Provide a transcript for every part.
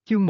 Chương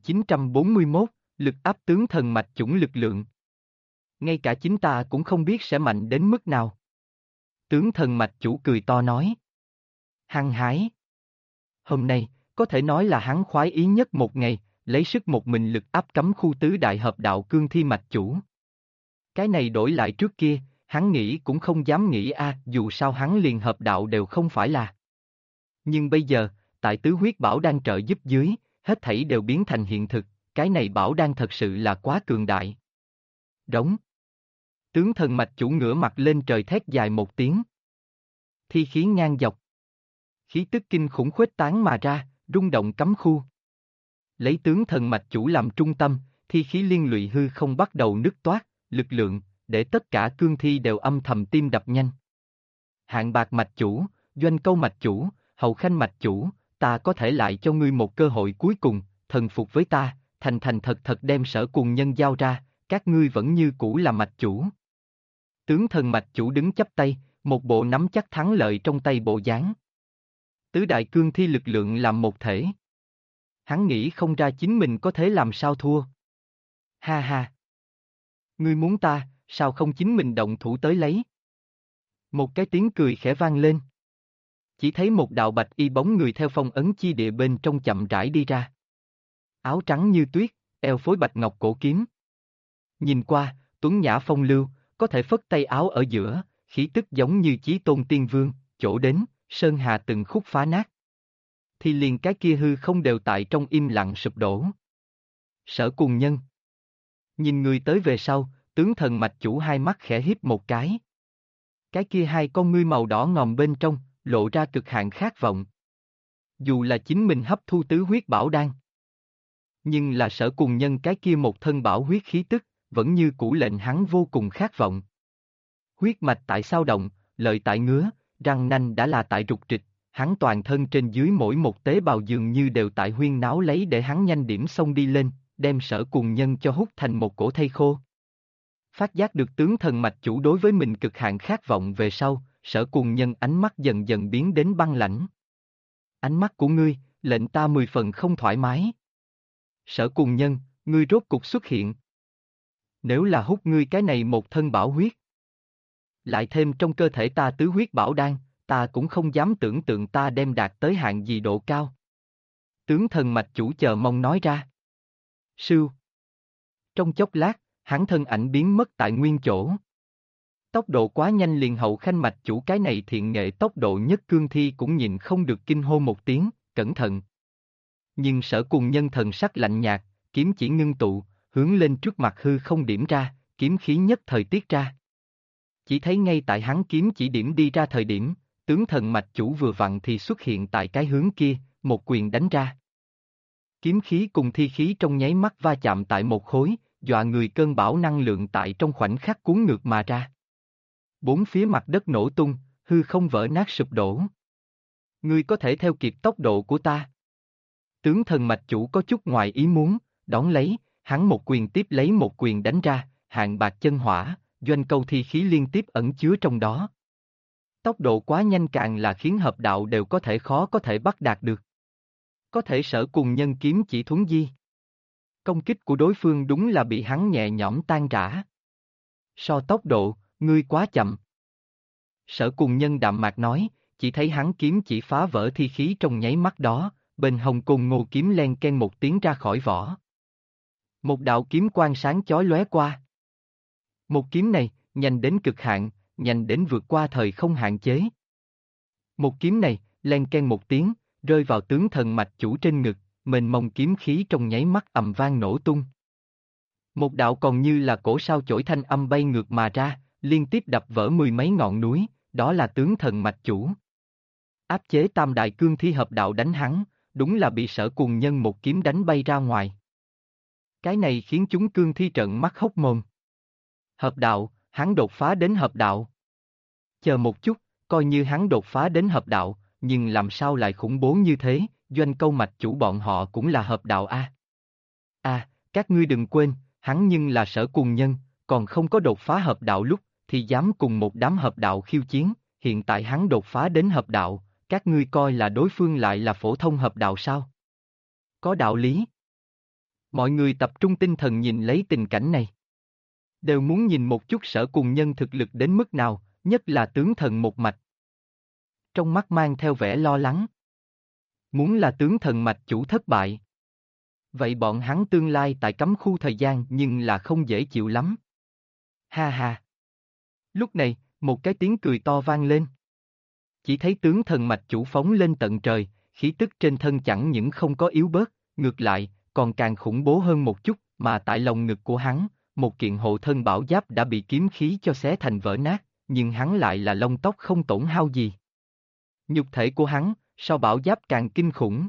1941, lực áp tướng thần mạch chủng lực lượng. Ngay cả chính ta cũng không biết sẽ mạnh đến mức nào. Tướng thần mạch chủ cười to nói. Hăng hái. Hôm nay, có thể nói là hắn khoái ý nhất một ngày, lấy sức một mình lực áp cấm khu tứ đại hợp đạo cương thi mạch chủ. Cái này đổi lại trước kia, hắn nghĩ cũng không dám nghĩ dù sao hắn liền hợp đạo đều không phải là. Nhưng bây giờ, tại tứ huyết bảo đang trợ giúp dưới, hết thảy đều biến thành hiện thực, cái này bảo đang thật sự là quá cường đại. Đống. Tướng thần mạch chủ ngửa mặt lên trời thét dài một tiếng. Thi khí ngang dọc. Khí tức kinh khủng khuếch tán mà ra, rung động cấm khu. Lấy tướng thần mạch chủ làm trung tâm, thi khí liên lụy hư không bắt đầu nứt toát, lực lượng, để tất cả cương thi đều âm thầm tim đập nhanh. Hạng bạc mạch chủ, doanh câu mạch chủ, hậu khanh mạch chủ, ta có thể lại cho ngươi một cơ hội cuối cùng, thần phục với ta, thành thành thật thật đem Sở Cùng Nhân giao ra, các ngươi vẫn như cũ là mạch chủ. Tướng thần mạch chủ đứng chắp tay, một bộ nắm chắc thắng lợi trong tay bộ dáng. Tứ đại cương thi lực lượng làm một thể. Hắn nghĩ không ra chính mình có thể làm sao thua. Ha ha. Ngươi muốn ta, sao không chính mình động thủ tới lấy? Một cái tiếng cười khẽ vang lên. Chỉ thấy một đạo bạch y bóng người theo phong ấn chi địa bên trong chậm rãi đi ra. Áo trắng như tuyết, eo phối bạch ngọc cổ kiếm. Nhìn qua, tuấn nhã phong lưu, có thể phất tay áo ở giữa, khí tức giống như Chí Tôn Tiên Vương, chỗ đến, sơn hà từng khúc phá nát. Thì liền cái kia hư không đều tại trong im lặng sụp đổ. Sở Cùng Nhân. Nhìn người tới về sau, tướng thần mạch chủ hai mắt khẽ híp một cái. Cái kia hai con ngươi màu đỏ ngòm bên trong, lộ ra cực hạn khát vọng. Dù là chính mình hấp thu tứ huyết bảo đan. Nhưng là Sở Cùng Nhân cái kia một thân bảo huyết khí tức, vẫn như cũ lệnh hắn vô cùng khát vọng. Huyết mạch tại sao động, lợi tại ngứa, răng nanh đã là tại rục trịch, hắn toàn thân trên dưới mỗi một tế bào dường như đều tại huyên náo lấy để hắn nhanh điểm xông đi lên, đem Sở Cùng Nhân cho hút thành một cổ thây khô. Phát giác được tướng thần mạch chủ đối với mình cực hạn khát vọng về sau, Sở Cùng Nhân ánh mắt dần dần biến đến băng lãnh. Ánh mắt của ngươi, lệnh ta 10 phần không thoải mái. Sở Cùng Nhân, ngươi rốt cục xuất hiện. Nếu là hút ngươi cái này một thân bảo huyết, lại thêm trong cơ thể ta tứ huyết bảo đan, ta cũng không dám tưởng tượng ta đem đạt tới hạng gì độ cao. Tướng thần mạch chủ chờ mong nói ra. Sưu. Trong chốc lát, hắn thân ảnh biến mất tại nguyên chỗ. Tốc độ quá nhanh liền hậu khanh mạch chủ cái này thiện nghệ tốc độ nhất cương thi cũng nhìn không được kinh hô một tiếng, cẩn thận. Nhưng Sở Cùng Nhân thần sắc lạnh nhạt, kiếm chỉ ngưng tụ, hướng lên trước mặt hư không điểm ra, kiếm khí nhất thời tiết ra. Chỉ thấy ngay tại hắn kiếm chỉ điểm đi ra thời điểm, tướng thần mạch chủ vừa vặn thì xuất hiện tại cái hướng kia, một quyền đánh ra. Kiếm khí cùng thi khí trong nháy mắt va chạm tại một khối, dọa người cơn bão năng lượng tại trong khoảnh khắc cuốn ngược mà ra. Bốn phía mặt đất nổ tung, hư không vỡ nát sụp đổ. Ngươi có thể theo kịp tốc độ của ta. Tướng thần mạch chủ có chút ngoài ý muốn, đón lấy, hắn một quyền tiếp lấy một quyền đánh ra, hạng bạc chân hỏa, doanh câu thi khí liên tiếp ẩn chứa trong đó. Tốc độ quá nhanh càng là khiến hợp đạo đều khó có thể bắt đạt được. Có thể Sở Cùng Nhân kiếm chỉ thuấn di. Công kích của đối phương đúng là bị hắn nhẹ nhõm tan rã. So tốc độ, ngươi quá chậm. Sở Cùng Nhân đạm mạc nói, chỉ thấy hắn kiếm chỉ phá vỡ thi khí trong nháy mắt đó, bên hông côn ngô kiếm len ken một tiếng ra khỏi vỏ. Một đạo kiếm quang sáng chói lóe qua. Một kiếm này, nhanh đến cực hạn, nhanh đến vượt qua thời không hạn chế. Một kiếm này, len ken một tiếng, rơi vào tướng thần mạch chủ trên ngực, mênh mông kiếm khí trong nháy mắt ầm vang nổ tung. Một đạo còn như là cổ sao chổi thanh âm bay ngược mà ra, liên tiếp đập vỡ mười mấy ngọn núi, đó là tướng thần mạch chủ. Áp chế tam đại cương thi hợp đạo đánh hắn, đúng là bị Sở Cùng Nhân một kiếm đánh bay ra ngoài. Cái này khiến chúng cương thi trợn mắt hốc mồm. Hợp đạo, hắn đột phá đến hợp đạo. Chờ một chút, coi như hắn đột phá đến hợp đạo, nhưng làm sao lại khủng bố như thế, doanh câu mạch chủ bọn họ cũng là hợp đạo a. Các ngươi đừng quên, hắn nhưng là Sở Cùng Nhân, còn không có đột phá hợp đạo lúc, thì dám cùng một đám hợp đạo khiêu chiến, hiện tại hắn đột phá đến hợp đạo, các ngươi coi là đối phương lại là phổ thông hợp đạo sao? Có đạo lý. Mọi người tập trung tinh thần nhìn lấy tình cảnh này. Đều muốn nhìn một chút Sở Cùng Nhân thực lực đến mức nào, nhất là tướng thần một mạch. Trong mắt mang theo vẻ lo lắng. Muốn là tướng thần mạch chủ thất bại. Vậy bọn hắn tương lai tại cấm khu thời gian nhưng là không dễ chịu lắm. Ha ha. Lúc này, một cái tiếng cười to vang lên. Chỉ thấy tướng thần mạch chủ phóng lên tận trời, khí tức trên thân chẳng những không có yếu bớt, ngược lại, còn càng khủng bố hơn một chút, mà tại lồng ngực của hắn, một kiện hộ thân bảo giáp đã bị kiếm khí cho xé thành vỡ nát, nhưng hắn lại là lông tóc không tổn hao gì. Nhục thể của hắn, so bảo giáp càng kinh khủng.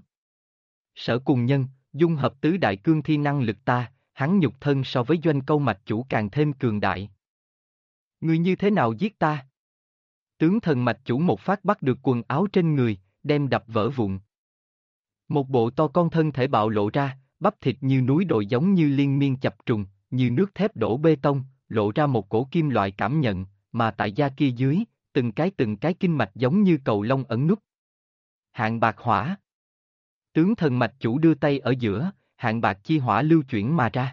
Sở Cùng Nhân, dung hợp tứ đại cương thi năng lực ta, hắn nhục thân so với Doanh Câu mạch chủ càng thêm cường đại. Ngươi như thế nào giết ta? Tướng thần mạch chủ một phát bắt được quần áo trên người, đem đập vỡ vụn. Một bộ to con thân thể bạo lộ ra, bắp thịt như núi đồi giống như liên miên chập trùng, như nước thép đổ bê tông, lộ ra một cổ kim loại cảm nhận, mà tại da kia dưới, từng cái kinh mạch giống như cầu lông ẩn nút. Hạng bạc hỏa. Tướng thần mạch chủ đưa tay ở giữa, hạng bạc chi hỏa lưu chuyển mà ra.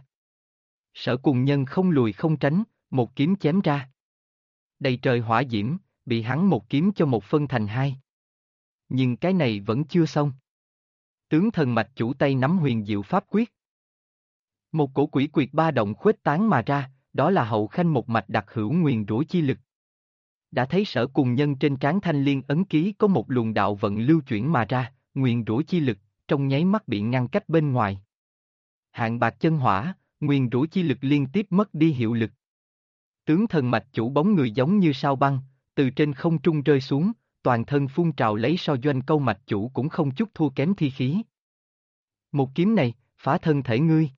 Sở Cùng Nhân không lùi không tránh, một kiếm chém ra. Đầy trời hỏa diễm, bị hắn một kiếm cho một phân thành hai. Nhưng cái này vẫn chưa xong. Tướng thần mạch chủ tay nắm huyền diệu pháp quyết. Một cổ quỷ quyệt ba động khuếch tán mà ra, đó là hậu khanh một mạch đặc hữu nguyền rủa chi lực. Đã thấy Sở Cùng Nhân trên trán thanh liên ấn ký có một luồng đạo vận lưu chuyển mà ra, nguyền rủa chi lực, trong nháy mắt bị ngăn cách bên ngoài. Hạng bạc chân hỏa, nguyền rủa chi lực liên tiếp mất đi hiệu lực. Tướng thần mạch chủ bóng người giống như sao băng, từ trên không trung rơi xuống, toàn thân phun trào lấy so Doanh Câu mạch chủ cũng không chút thua kém thi khí. Một kiếm này, phá thân thể ngươi.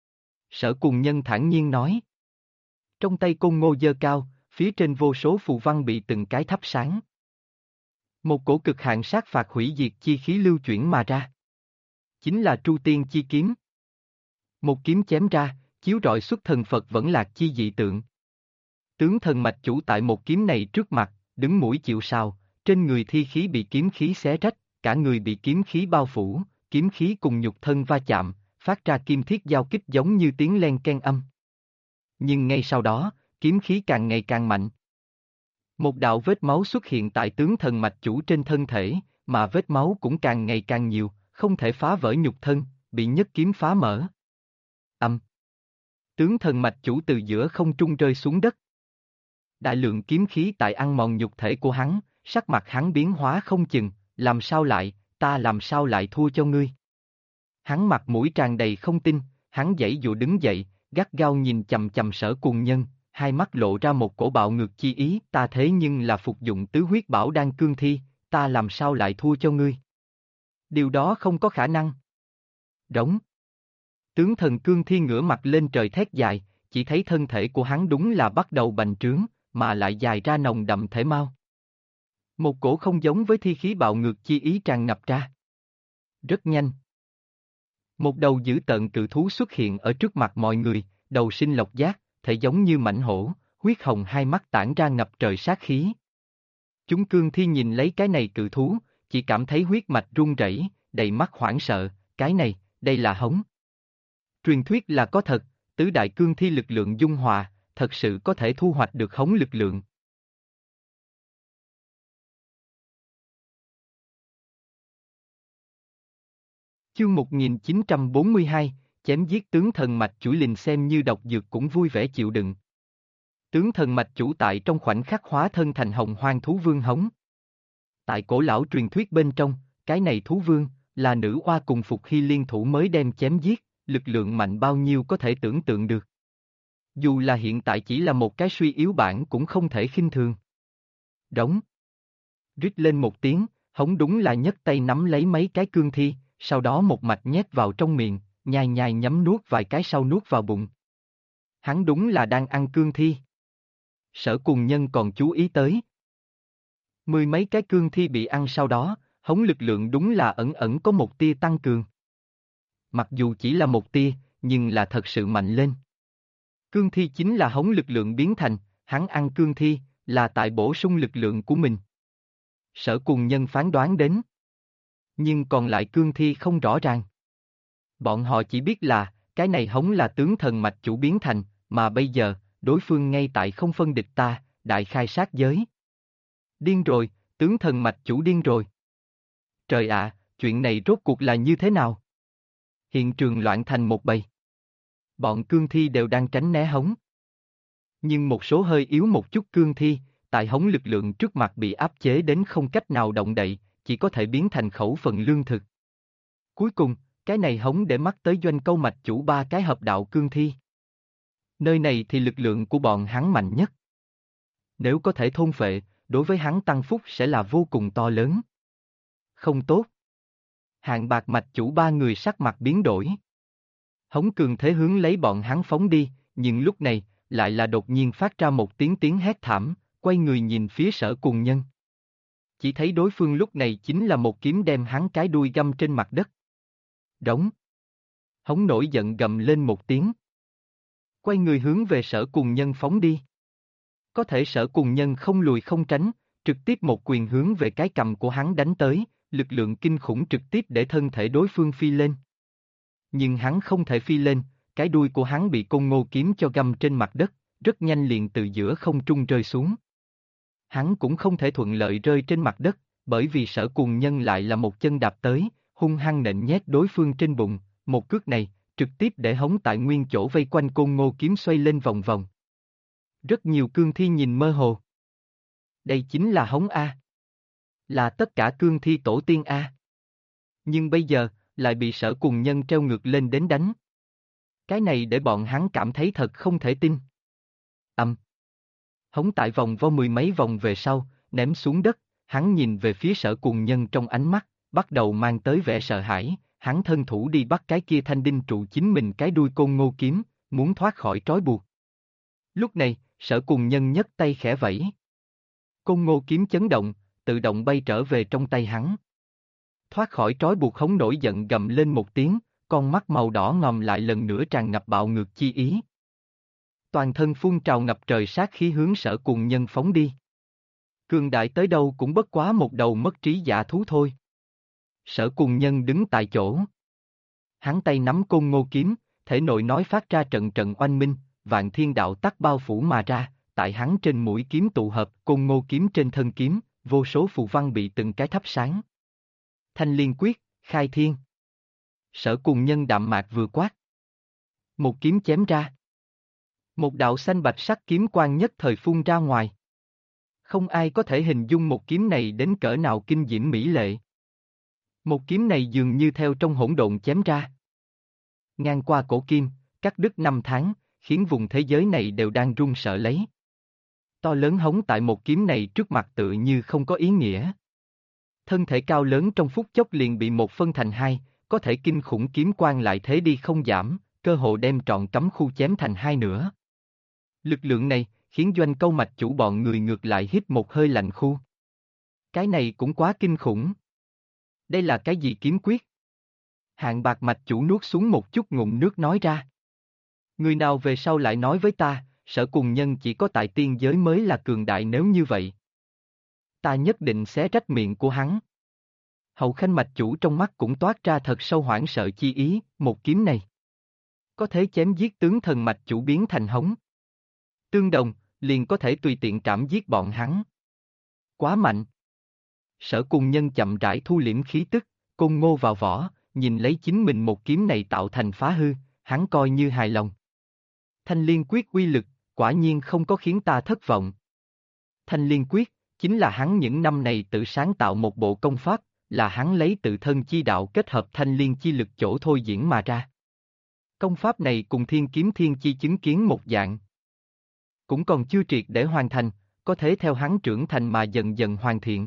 Sở Cùng Nhân thản nhiên nói. Trong tay côn ngô giơ cao, phía trên vô số phù văn bị từng cái thắp sáng. Một cổ cực hạn sát phạt hủy diệt chi khí lưu chuyển mà ra. Chính là Tru Tiên chi kiếm. Một kiếm chém ra, chiếu rọi xuất thần Phật vẫn lạc chi dị tượng. Tướng thần mạch chủ tại một kiếm này trước mặt, đứng mũi chịu sào, trên người thi khí bị kiếm khí xé rách, cả người bị kiếm khí bao phủ, kiếm khí cùng nhục thân va chạm, phát ra kim thiết giao kích giống như tiếng len ken âm. Nhưng ngay sau đó, kiếm khí càng ngày càng mạnh. Một đạo vết máu xuất hiện tại tướng thần mạch chủ trên thân thể, mà vết máu cũng càng ngày càng nhiều, không thể phá vỡ nhục thân, bị nhất kiếm phá mở. Âm. Tướng thần mạch chủ từ giữa không trung rơi xuống đất. Đại lượng kiếm khí tại ăn mòn nhục thể của hắn, sắc mặt hắn biến hóa không chừng, làm sao lại, ta làm sao lại thua cho ngươi. Hắn mặt mũi tràn đầy không tin, hắn giãy giụa đứng dậy, gắt gao nhìn chằm chằm Sở Cùng Nhân, hai mắt lộ ra một cổ bạo ngược chi ý, ta thế nhưng là phục dụng tứ huyết bảo đan cương thi, ta làm sao lại thua cho ngươi. Điều đó không có khả năng. Rống. Tướng thần cương thi ngửa mặt lên trời thét dài, chỉ thấy thân thể của hắn đúng là bắt đầu bành trướng, mà lại dài ra nồng đậm thể mau. Một cổ không giống với thi khí bạo ngược chi ý tràn ngập ra. Rất nhanh. Một đầu dữ tợn cự thú xuất hiện ở trước mặt mọi người, đầu sinh lộc giác, thể giống như mãnh hổ, huyết hồng hai mắt tản ra ngập trời sát khí. Chúng cương thi nhìn lấy cái này cự thú, chỉ cảm thấy huyết mạch run rẩy, đầy mắt hoảng sợ, cái này, đây là hống. Truyền thuyết là có thật, tứ đại cương thi lực lượng dung hòa, thật sự có thể thu hoạch được hống lực lượng. Chương 1942, chém giết tướng thần mạch chủ lình xem như độc dược cũng vui vẻ chịu đựng. Tướng thần mạch chủ tại trong khoảnh khắc hóa thân thành hồng hoang thú vương hống. Tại cổ lão truyền thuyết bên trong, cái này thú vương, là nữ oa cùng Phục Hy liên thủ mới đem chém giết, lực lượng mạnh bao nhiêu có thể tưởng tượng được. Dù là hiện tại chỉ là một cái suy yếu bản cũng không thể khinh thường. Đống. Rít lên một tiếng, hống đúng là nhấc tay nắm lấy mấy cái cương thi, sau đó một mạch nhét vào trong miệng, nhai nhai nhấm nuốt vài cái sau nuốt vào bụng. Hắn đúng là đang ăn cương thi. Sở Cùng Nhân còn chú ý tới. Mười mấy cái cương thi bị ăn sau đó, hống lực lượng đúng là ẩn ẩn có một tia tăng cường. Mặc dù chỉ là một tia, nhưng là thật sự mạnh lên. Cương thi chính là hống lực lượng biến thành, hắn ăn cương thi, là tại bổ sung lực lượng của mình. Sở Cùng Nhân phán đoán đến. Nhưng còn lại cương thi không rõ ràng. Bọn họ chỉ biết là, cái này hống là tướng thần mạch chủ biến thành, mà bây giờ, đối phương ngay tại không phân địch ta, đại khai sát giới. Điên rồi, tướng thần mạch chủ điên rồi. Trời ạ, chuyện này rốt cuộc là như thế nào? Hiện trường loạn thành một bầy. Bọn cương thi đều đang tránh né hống. Nhưng một số hơi yếu một chút cương thi, tại hống lực lượng trước mặt bị áp chế đến không cách nào động đậy, chỉ có thể biến thành khẩu phần lương thực. Cuối cùng, cái này hống để mắt tới doanh câu mạch chủ ba cái hợp đạo cương thi. Nơi này thì lực lượng của bọn hắn mạnh nhất. Nếu có thể thôn phệ, đối với hắn tăng phúc sẽ là vô cùng to lớn. Không tốt. Hạng bạc mạch chủ ba người sắc mặt biến đổi. Hống cường thế hướng lấy bọn hắn phóng đi, nhưng lúc này, lại là đột nhiên phát ra một tiếng hét thảm, quay người nhìn phía Sở Cùng Nhân. Chỉ thấy đối phương lúc này chính là một kiếm đem hắn cái đuôi găm trên mặt đất. Đống. Hống nổi giận gầm lên một tiếng. Quay người hướng về Sở Cùng Nhân phóng đi. Có thể Sở Cùng Nhân không lùi không tránh, trực tiếp một quyền hướng về cái cầm của hắn đánh tới, lực lượng kinh khủng trực tiếp để thân thể đối phương phi lên. Nhưng hắn không thể phi lên, cái đuôi của hắn bị Côn Ngô kiếm cho găm trên mặt đất, rất nhanh liền từ giữa không trung rơi xuống. Hắn cũng không thể thuận lợi rơi trên mặt đất, bởi vì Sở Cùng Nhân lại là một chân đạp tới, hung hăng nện nhét đối phương trên bụng, một cước này, trực tiếp để hống tại nguyên chỗ vây quanh Côn Ngô kiếm xoay lên vòng vòng. Rất nhiều cương thi nhìn mơ hồ. Đây chính là hống A. Là tất cả cương thi tổ tiên A. Nhưng bây giờ, lại bị Sở Cùng Nhân treo ngược lên đến đánh. Cái này để bọn hắn cảm thấy thật không thể tin. Hống tại vòng vo mười mấy vòng về sau, ném xuống đất, hắn nhìn về phía Sở Cùng Nhân trong ánh mắt, bắt đầu mang tới vẻ sợ hãi, hắn thân thủ đi bắt cái kia thanh đinh trụ chính mình cái đuôi Côn Ngô kiếm, muốn thoát khỏi trói buộc. Lúc này, Sở Cùng Nhân nhấc tay khẽ vẫy. Côn Ngô kiếm chấn động, tự động bay trở về trong tay hắn. Thoát khỏi trói buộc hống nổi giận gầm lên một tiếng, con mắt màu đỏ ngòm lại lần nữa tràn ngập bạo ngược chi ý. Toàn thân phun trào ngập trời sát khí hướng Sở Cùng Nhân phóng đi. Cường đại tới đâu cũng bất quá một đầu mất trí giả thú thôi. Sở Cùng Nhân đứng tại chỗ. Hắn tay nắm Côn Ngô kiếm, thể nội nói phát ra trận trận oanh minh, vạn thiên đạo tắc bao phủ mà ra, tại hắn trên mũi kiếm tụ hợp, Côn Ngô kiếm trên thân kiếm, vô số phù văn bị từng cái thắp sáng. Thanh Liên Quyết, khai thiên. Sở Cùng Nhân đạm mạc vừa quát. Một kiếm chém ra. Một đạo xanh bạch sắc kiếm quang nhất thời phun ra ngoài. Không ai có thể hình dung một kiếm này đến cỡ nào kinh diễm mỹ lệ. Một kiếm này dường như theo trong hỗn độn chém ra. Ngang qua cổ kim, cắt đứt năm tháng, khiến vùng thế giới này đều đang run sợ lấy. To lớn hống tại một kiếm này trước mặt tự như không có ý nghĩa. Thân thể cao lớn trong phút chốc liền bị một phân thành hai, có thể kinh khủng kiếm quang lại thế đi không giảm, cơ hồ đem trọn cấm khu chém thành hai nửa. Lực lượng này, khiến doanh câu mạch chủ bọn người ngược lại hít một hơi lạnh khu. Cái này cũng quá kinh khủng. Đây là cái gì kiếm quyết? Hạng bạc mạch chủ nuốt xuống một chút ngụm nước nói ra. Người nào về sau lại nói với ta, Sở Cùng Nhân chỉ có tại tiên giới mới là cường đại nếu như vậy. Ta nhất định sẽ rách miệng của hắn. Hậu Khanh mạch chủ trong mắt cũng toát ra thật sâu hoảng sợ chi ý, một kiếm này. Có thể chém giết tướng thần mạch chủ biến thành hống. Tương đồng, liền có thể tùy tiện trảm giết bọn hắn. Quá mạnh. Sở Cùng Nhân chậm rãi thu liễm khí tức, Côn Ngô vào vỏ, nhìn lấy chính mình một kiếm này tạo thành phá hư, hắn coi như hài lòng. Thanh Liên Quyết uy lực, quả nhiên không có khiến ta thất vọng. Thanh Liên Quyết, chính là hắn những năm này tự sáng tạo một bộ công pháp, là hắn lấy tự thân chi đạo kết hợp thanh liên chi lực chỗ thôi diễn mà ra. Công pháp này cùng thiên kiếm thiên chi chứng kiến một dạng. Cũng còn chưa triệt để hoàn thành, có thể theo hắn trưởng thành mà dần dần hoàn thiện.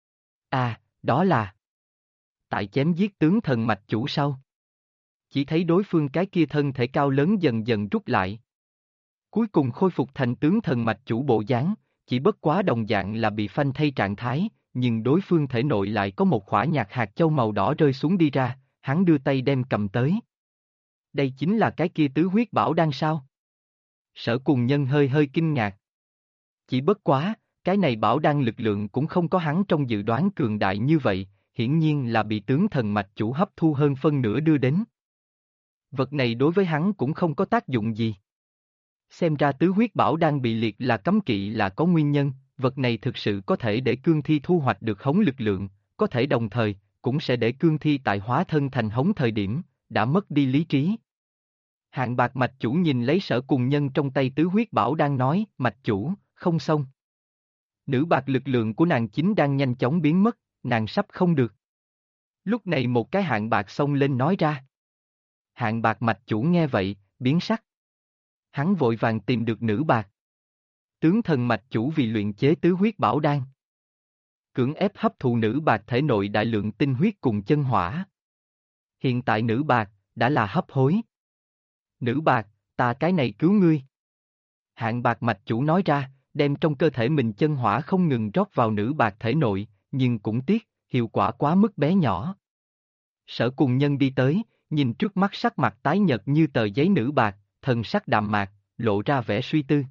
À, đó là tại chém giết tướng thần mạch chủ sau. Chỉ thấy đối phương cái kia thân thể cao lớn dần dần rút lại. Cuối cùng khôi phục thành tướng thần mạch chủ bộ dáng, chỉ bất quá đồng dạng là bị phanh thay trạng thái, nhưng đối phương thể nội lại có một khỏa nhạt hạt châu màu đỏ rơi xuống đi ra, hắn đưa tay đem cầm tới. Đây chính là cái kia tứ huyết bảo đan sao? Sở Cùng Nhân hơi hơi kinh ngạc. Chỉ bất quá, cái này bảo đan lực lượng cũng không có hắn trong dự đoán cường đại như vậy, hiển nhiên là bị tướng thần mạch chủ hấp thu hơn phân nửa đưa đến. Vật này đối với hắn cũng không có tác dụng gì. Xem ra tứ huyết bảo đang bị liệt là cấm kỵ là có nguyên nhân, vật này thực sự có thể để cương thi thu hoạch được hống lực lượng, có thể đồng thời, cũng sẽ để cương thi tại hóa thân thành hống thời điểm, đã mất đi lý trí. Hạng bạc mạch chủ nhìn lấy Sở Cùng Nhân trong tay tứ huyết bảo đang nói, mạch chủ, không xong. Nữ bạc lực lượng của nàng chính đang nhanh chóng biến mất, nàng sắp không được. Lúc này một cái hạng bạc xông lên nói ra. Hạng bạc mạch chủ nghe vậy, biến sắc. Hắn vội vàng tìm được nữ bạc. Tướng thần mạch chủ vì luyện chế tứ huyết bảo đan. Cưỡng ép hấp thụ nữ bạc thể nội đại lượng tinh huyết cùng chân hỏa. Hiện tại nữ bạc, đã là hấp hối. Nữ bạc, ta cái này cứu ngươi. Hạng bạc mạch chủ nói ra, đem trong cơ thể mình chân hỏa không ngừng rót vào nữ bạc thể nội, nhưng cũng tiếc, hiệu quả quá mức bé nhỏ. Sở Cùng Nhân đi tới, nhìn trước mắt sắc mặt tái nhợt như tờ giấy nữ bạc, thần sắc đạm mạc, lộ ra vẻ suy tư.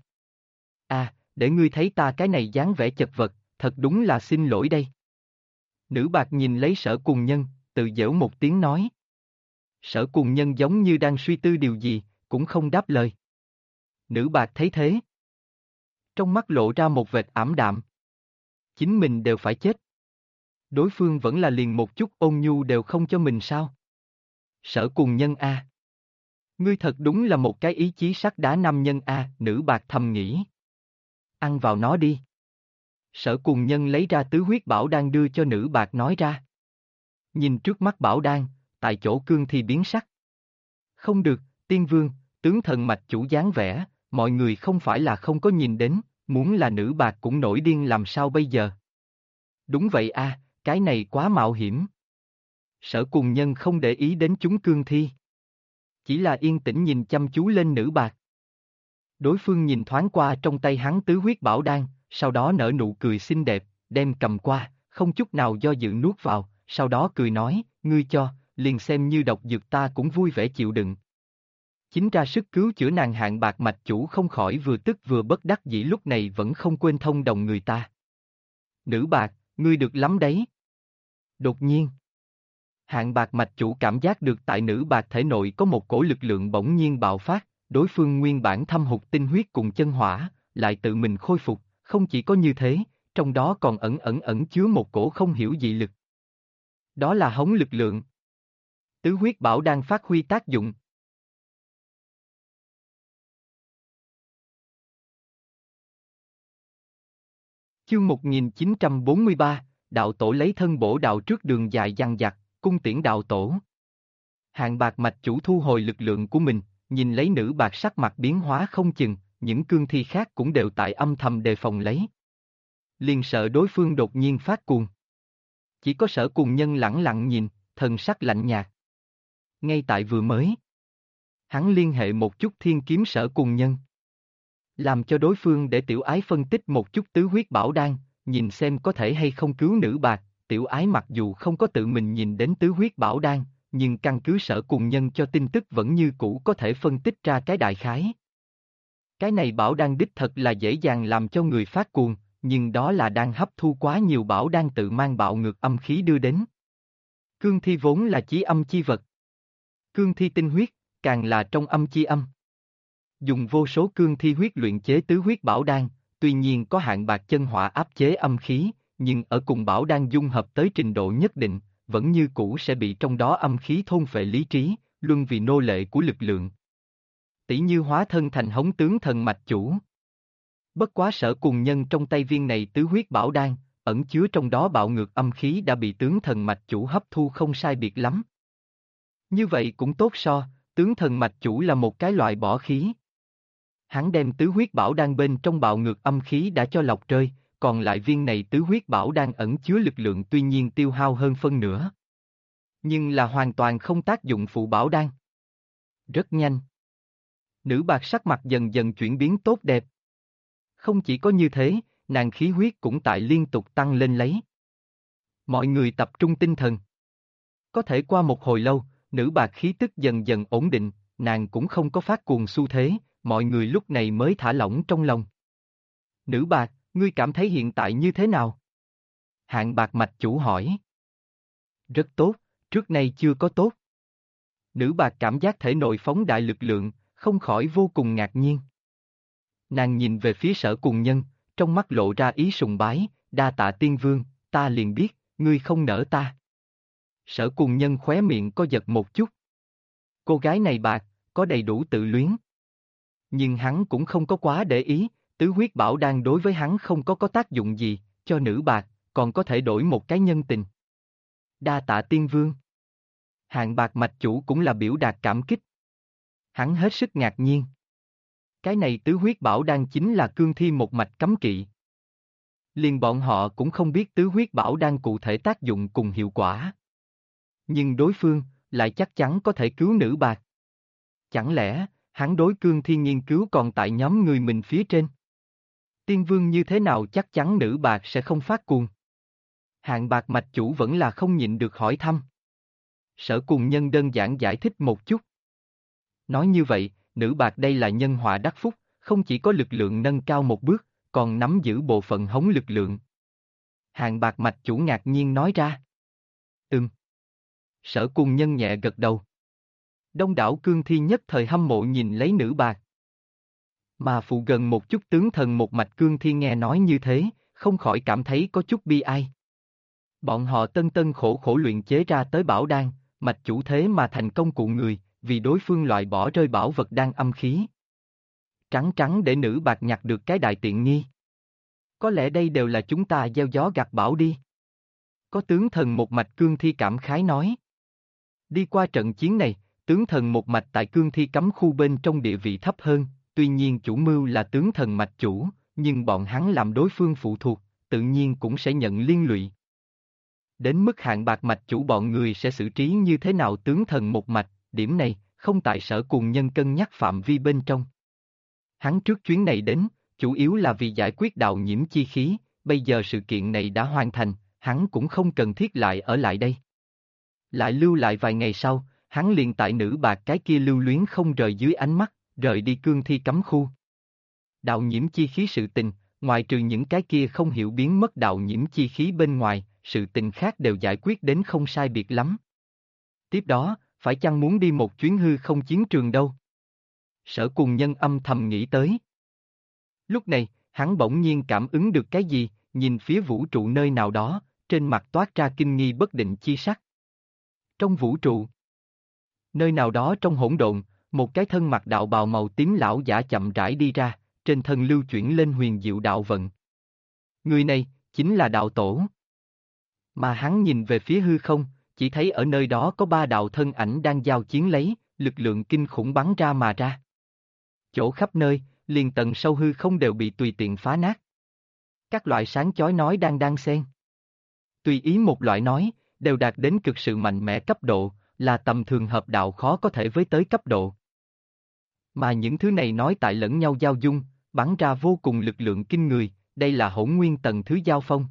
Để ngươi thấy ta cái này dáng vẻ chật vật, thật đúng là xin lỗi đây. Nữ bạc nhìn lấy Sở Cùng Nhân, tự giễu một tiếng nói. Sở Cùng Nhân giống như đang suy tư điều gì, cũng không đáp lời. Nữ bạc thấy thế. Trong mắt lộ ra một vệt ảm đạm. Chính mình đều phải chết. Đối phương vẫn là liền một chút ôn nhu đều không cho mình sao? Sở Cùng Nhân a, ngươi thật đúng là một cái ý chí sắt đá nam nhân a, nữ bạc thầm nghĩ. Ăn vào nó đi. Sở Cùng Nhân lấy ra tứ huyết bảo đan đưa cho nữ bạc nói ra. Nhìn trước mắt bảo đan, tại chỗ cương thi biến sắc. Không được, tiên vương, tướng thần mạch chủ dáng vẻ, mọi người không phải là không có nhìn đến, muốn là nữ bạc cũng nổi điên làm sao bây giờ? Đúng vậy a, cái này quá mạo hiểm. Sở Cùng Nhân không để ý đến chúng cương thi. Chỉ là yên tĩnh nhìn chăm chú lên nữ bạc. Đối phương nhìn thoáng qua trong tay hắn tứ huyết bảo đan, sau đó nở nụ cười xinh đẹp, đem cầm qua, không chút nào do dự nuốt vào, sau đó cười nói, ngươi cho, liền xem như độc dược ta cũng vui vẻ chịu đựng. Chính ra sức cứu chữa nàng hạng bạc mạch chủ không khỏi vừa tức vừa bất đắc dĩ lúc này vẫn không quên thông đồng người ta. Nữ bạc, ngươi được lắm đấy. Đột nhiên, hạng bạc mạch chủ cảm giác được tại nữ bạc thể nội có một cổ lực lượng bỗng nhiên bạo phát, đối phương nguyên bản thâm hụt tinh huyết cùng chân hỏa, lại tự mình khôi phục, không chỉ có như thế, trong đó còn ẩn chứa một cổ không hiểu dị lực. Đó là hống lực lượng. Tứ huyết bảo đang phát huy tác dụng. Chương 1943, đạo tổ lấy thân bổ đạo trước đường dài dằng dặc, cung tiễn đạo tổ. Hạng bạc mạch chủ thu hồi lực lượng của mình, nhìn lấy nữ bạc sắc mặt biến hóa không chừng, những cương thi khác cũng đều tại âm thầm đề phòng lấy. Liền sợ đối phương đột nhiên phát cuồng. Chỉ có Sở Cùng Nhân lẳng lặng nhìn, thần sắc lạnh nhạt. Ngay tại vừa mới, hắn liên hệ một chút thiên kiếm Sở Cùng Nhân. Làm cho đối phương để tiểu ái phân tích một chút tứ huyết bảo đan, nhìn xem có thể hay không cứu nữ bạc, tiểu ái mặc dù không có tự mình nhìn đến tứ huyết bảo đan, nhưng căn cứ Sở Cùng Nhân cho tin tức vẫn như cũ có thể phân tích ra cái đại khái. Cái này bảo đan đích thật là dễ dàng làm cho người phát cuồng, nhưng đó là đang hấp thu quá nhiều bảo đan tự mang bạo ngược âm khí đưa đến. Cương thi vốn là chí âm chi vật. Cương thi tinh huyết, càng là trong âm chi âm. Dùng vô số cương thi huyết luyện chế tứ huyết bảo đan, tuy nhiên có hạn bạc chân hỏa áp chế âm khí, nhưng ở cùng bảo đan dung hợp tới trình độ nhất định, vẫn như cũ sẽ bị trong đó âm khí thôn phệ lý trí, luân vì nô lệ của lực lượng. Tỷ như hóa thân thành hống tướng thần mạch chủ. Bất quá Sở Cùng Nhân trong tay viên này tứ huyết bảo đan, ẩn chứa trong đó bạo ngược âm khí đã bị tướng thần mạch chủ hấp thu không sai biệt lắm. Như vậy cũng tốt so, tướng thần mạch chủ là một cái loại bỏ khí. Hắn đem tứ huyết bảo đan bên trong bạo ngược âm khí đã cho lọc rơi, còn lại viên này tứ huyết bảo đan ẩn chứa lực lượng tuy nhiên tiêu hao hơn phân nửa. Nhưng là hoàn toàn không tác dụng phụ bảo đan. Rất nhanh. Nữ bạc sắc mặt dần dần chuyển biến tốt đẹp. Không chỉ có như thế, nàng khí huyết cũng tại liên tục tăng lên lấy. Mọi người tập trung tinh thần. Có thể qua một hồi lâu, nữ bạc khí tức dần dần ổn định, nàng cũng không có phát cuồng xu thế, mọi người lúc này mới thả lỏng trong lòng. Nữ bạc, ngươi cảm thấy hiện tại như thế nào? Hạng bạc mạch chủ hỏi. Rất tốt, trước nay chưa có tốt. Nữ bạc cảm giác thể nội phóng đại lực lượng, không khỏi vô cùng ngạc nhiên. Nàng nhìn về phía Sở Cùng Nhân, trong mắt lộ ra ý sùng bái, đa tạ tiên vương, ta liền biết, ngươi không nỡ ta. Sở Cùng Nhân khóe miệng có giật một chút. Cô gái này bạc, có đầy đủ tự luyến. Nhưng hắn cũng không có quá để ý, tứ huyết bảo đan đối với hắn không có tác dụng gì, cho nữ bạc, còn có thể đổi một cái nhân tình. Đa tạ tiên vương. Hạng bạc mạch chủ cũng là biểu đạt cảm kích. Hắn hết sức ngạc nhiên. Cái này tứ huyết bảo đan chính là cương thi một mạch cấm kỵ. Liền bọn họ cũng không biết tứ huyết bảo đan cụ thể tác dụng cùng hiệu quả. Nhưng đối phương, lại chắc chắn có thể cứu nữ bạc. Chẳng lẽ, hắn đối cương thi nghiên cứu còn tại nhóm người mình phía trên? Tiên vương như thế nào chắc chắn nữ bạc sẽ không phát cuồng? Hạng bạc mạch chủ vẫn là không nhịn được hỏi thăm. Sở Cùng Nhân đơn giản giải thích một chút. Nói như vậy, nữ bạc đây là nhân họa đắc phúc, không chỉ có lực lượng nâng cao một bước, còn nắm giữ bộ phận hống lực lượng. Hạng bạc mạch chủ ngạc nhiên nói ra. Sở Cùng Nhân nhẹ gật đầu. Đông đảo cương thi nhất thời hâm mộ nhìn lấy nữ bạc. Mà phụ gần một chút tướng thần một mạch cương thi nghe nói như thế, không khỏi cảm thấy có chút bi ai. Bọn họ tân tân khổ khổ luyện chế ra tới bảo đan, mạch chủ thế mà thành công cụ người, vì đối phương loại bỏ rơi bảo vật đan âm khí. Trắng trắng để nữ bạc nhặt được cái đại tiện nghi. Có lẽ đây đều là chúng ta gieo gió gặt bão đi. Có tướng thần một mạch cương thi cảm khái nói. Đi qua trận chiến này, tướng thần một mạch tại cương thi cấm khu bên trong địa vị thấp hơn, tuy nhiên chủ mưu là tướng thần mạch chủ, nhưng bọn hắn làm đối phương phụ thuộc, tự nhiên cũng sẽ nhận liên lụy. Đến mức hạng bạc mạch chủ bọn người sẽ xử trí như thế nào tướng thần một mạch, điểm này, không tại Sở Cùng Nhân cân nhắc phạm vi bên trong. Hắn trước chuyến này đến, chủ yếu là vì giải quyết đạo nhiễm chi khí, bây giờ sự kiện này đã hoàn thành, hắn cũng không cần thiết lại ở lại đây. Lại lưu lại vài ngày sau, hắn liền tại nữ bạc cái kia lưu luyến không rời dưới ánh mắt, rời đi cương thi cấm khu. Đạo nhiễm chi khí sự tình, ngoài trừ những cái kia không hiểu biến mất đạo nhiễm chi khí bên ngoài, sự tình khác đều giải quyết đến không sai biệt lắm. Tiếp đó, phải chăng muốn đi một chuyến hư không chiến trường đâu? Sở Cùng Nhân âm thầm nghĩ tới. Lúc này, hắn bỗng nhiên cảm ứng được cái gì, nhìn phía vũ trụ nơi nào đó, trên mặt toát ra kinh nghi bất định chi sắc. Trong vũ trụ, nơi nào đó trong hỗn độn, một cái thân mặc đạo bào màu tím lão giả chậm rãi đi ra, trên thân lưu chuyển lên huyền diệu đạo vận. Người này, chính là đạo tổ. Mà hắn nhìn về phía hư không, chỉ thấy ở nơi đó có ba đạo thân ảnh đang giao chiến lấy, lực lượng kinh khủng bắn ra mà ra. Chỗ khắp nơi, liền tầng sâu hư không đều bị tùy tiện phá nát. Các loại sáng chói nói đang xen. Tùy ý một loại nói, đều đạt đến cực sự mạnh mẽ cấp độ, là tầm thường hợp đạo khó có thể với tới cấp độ. Mà những thứ này nói tại lẫn nhau giao dung, bắn ra vô cùng lực lượng kinh người, đây là hỗn nguyên tầng thứ giao phong.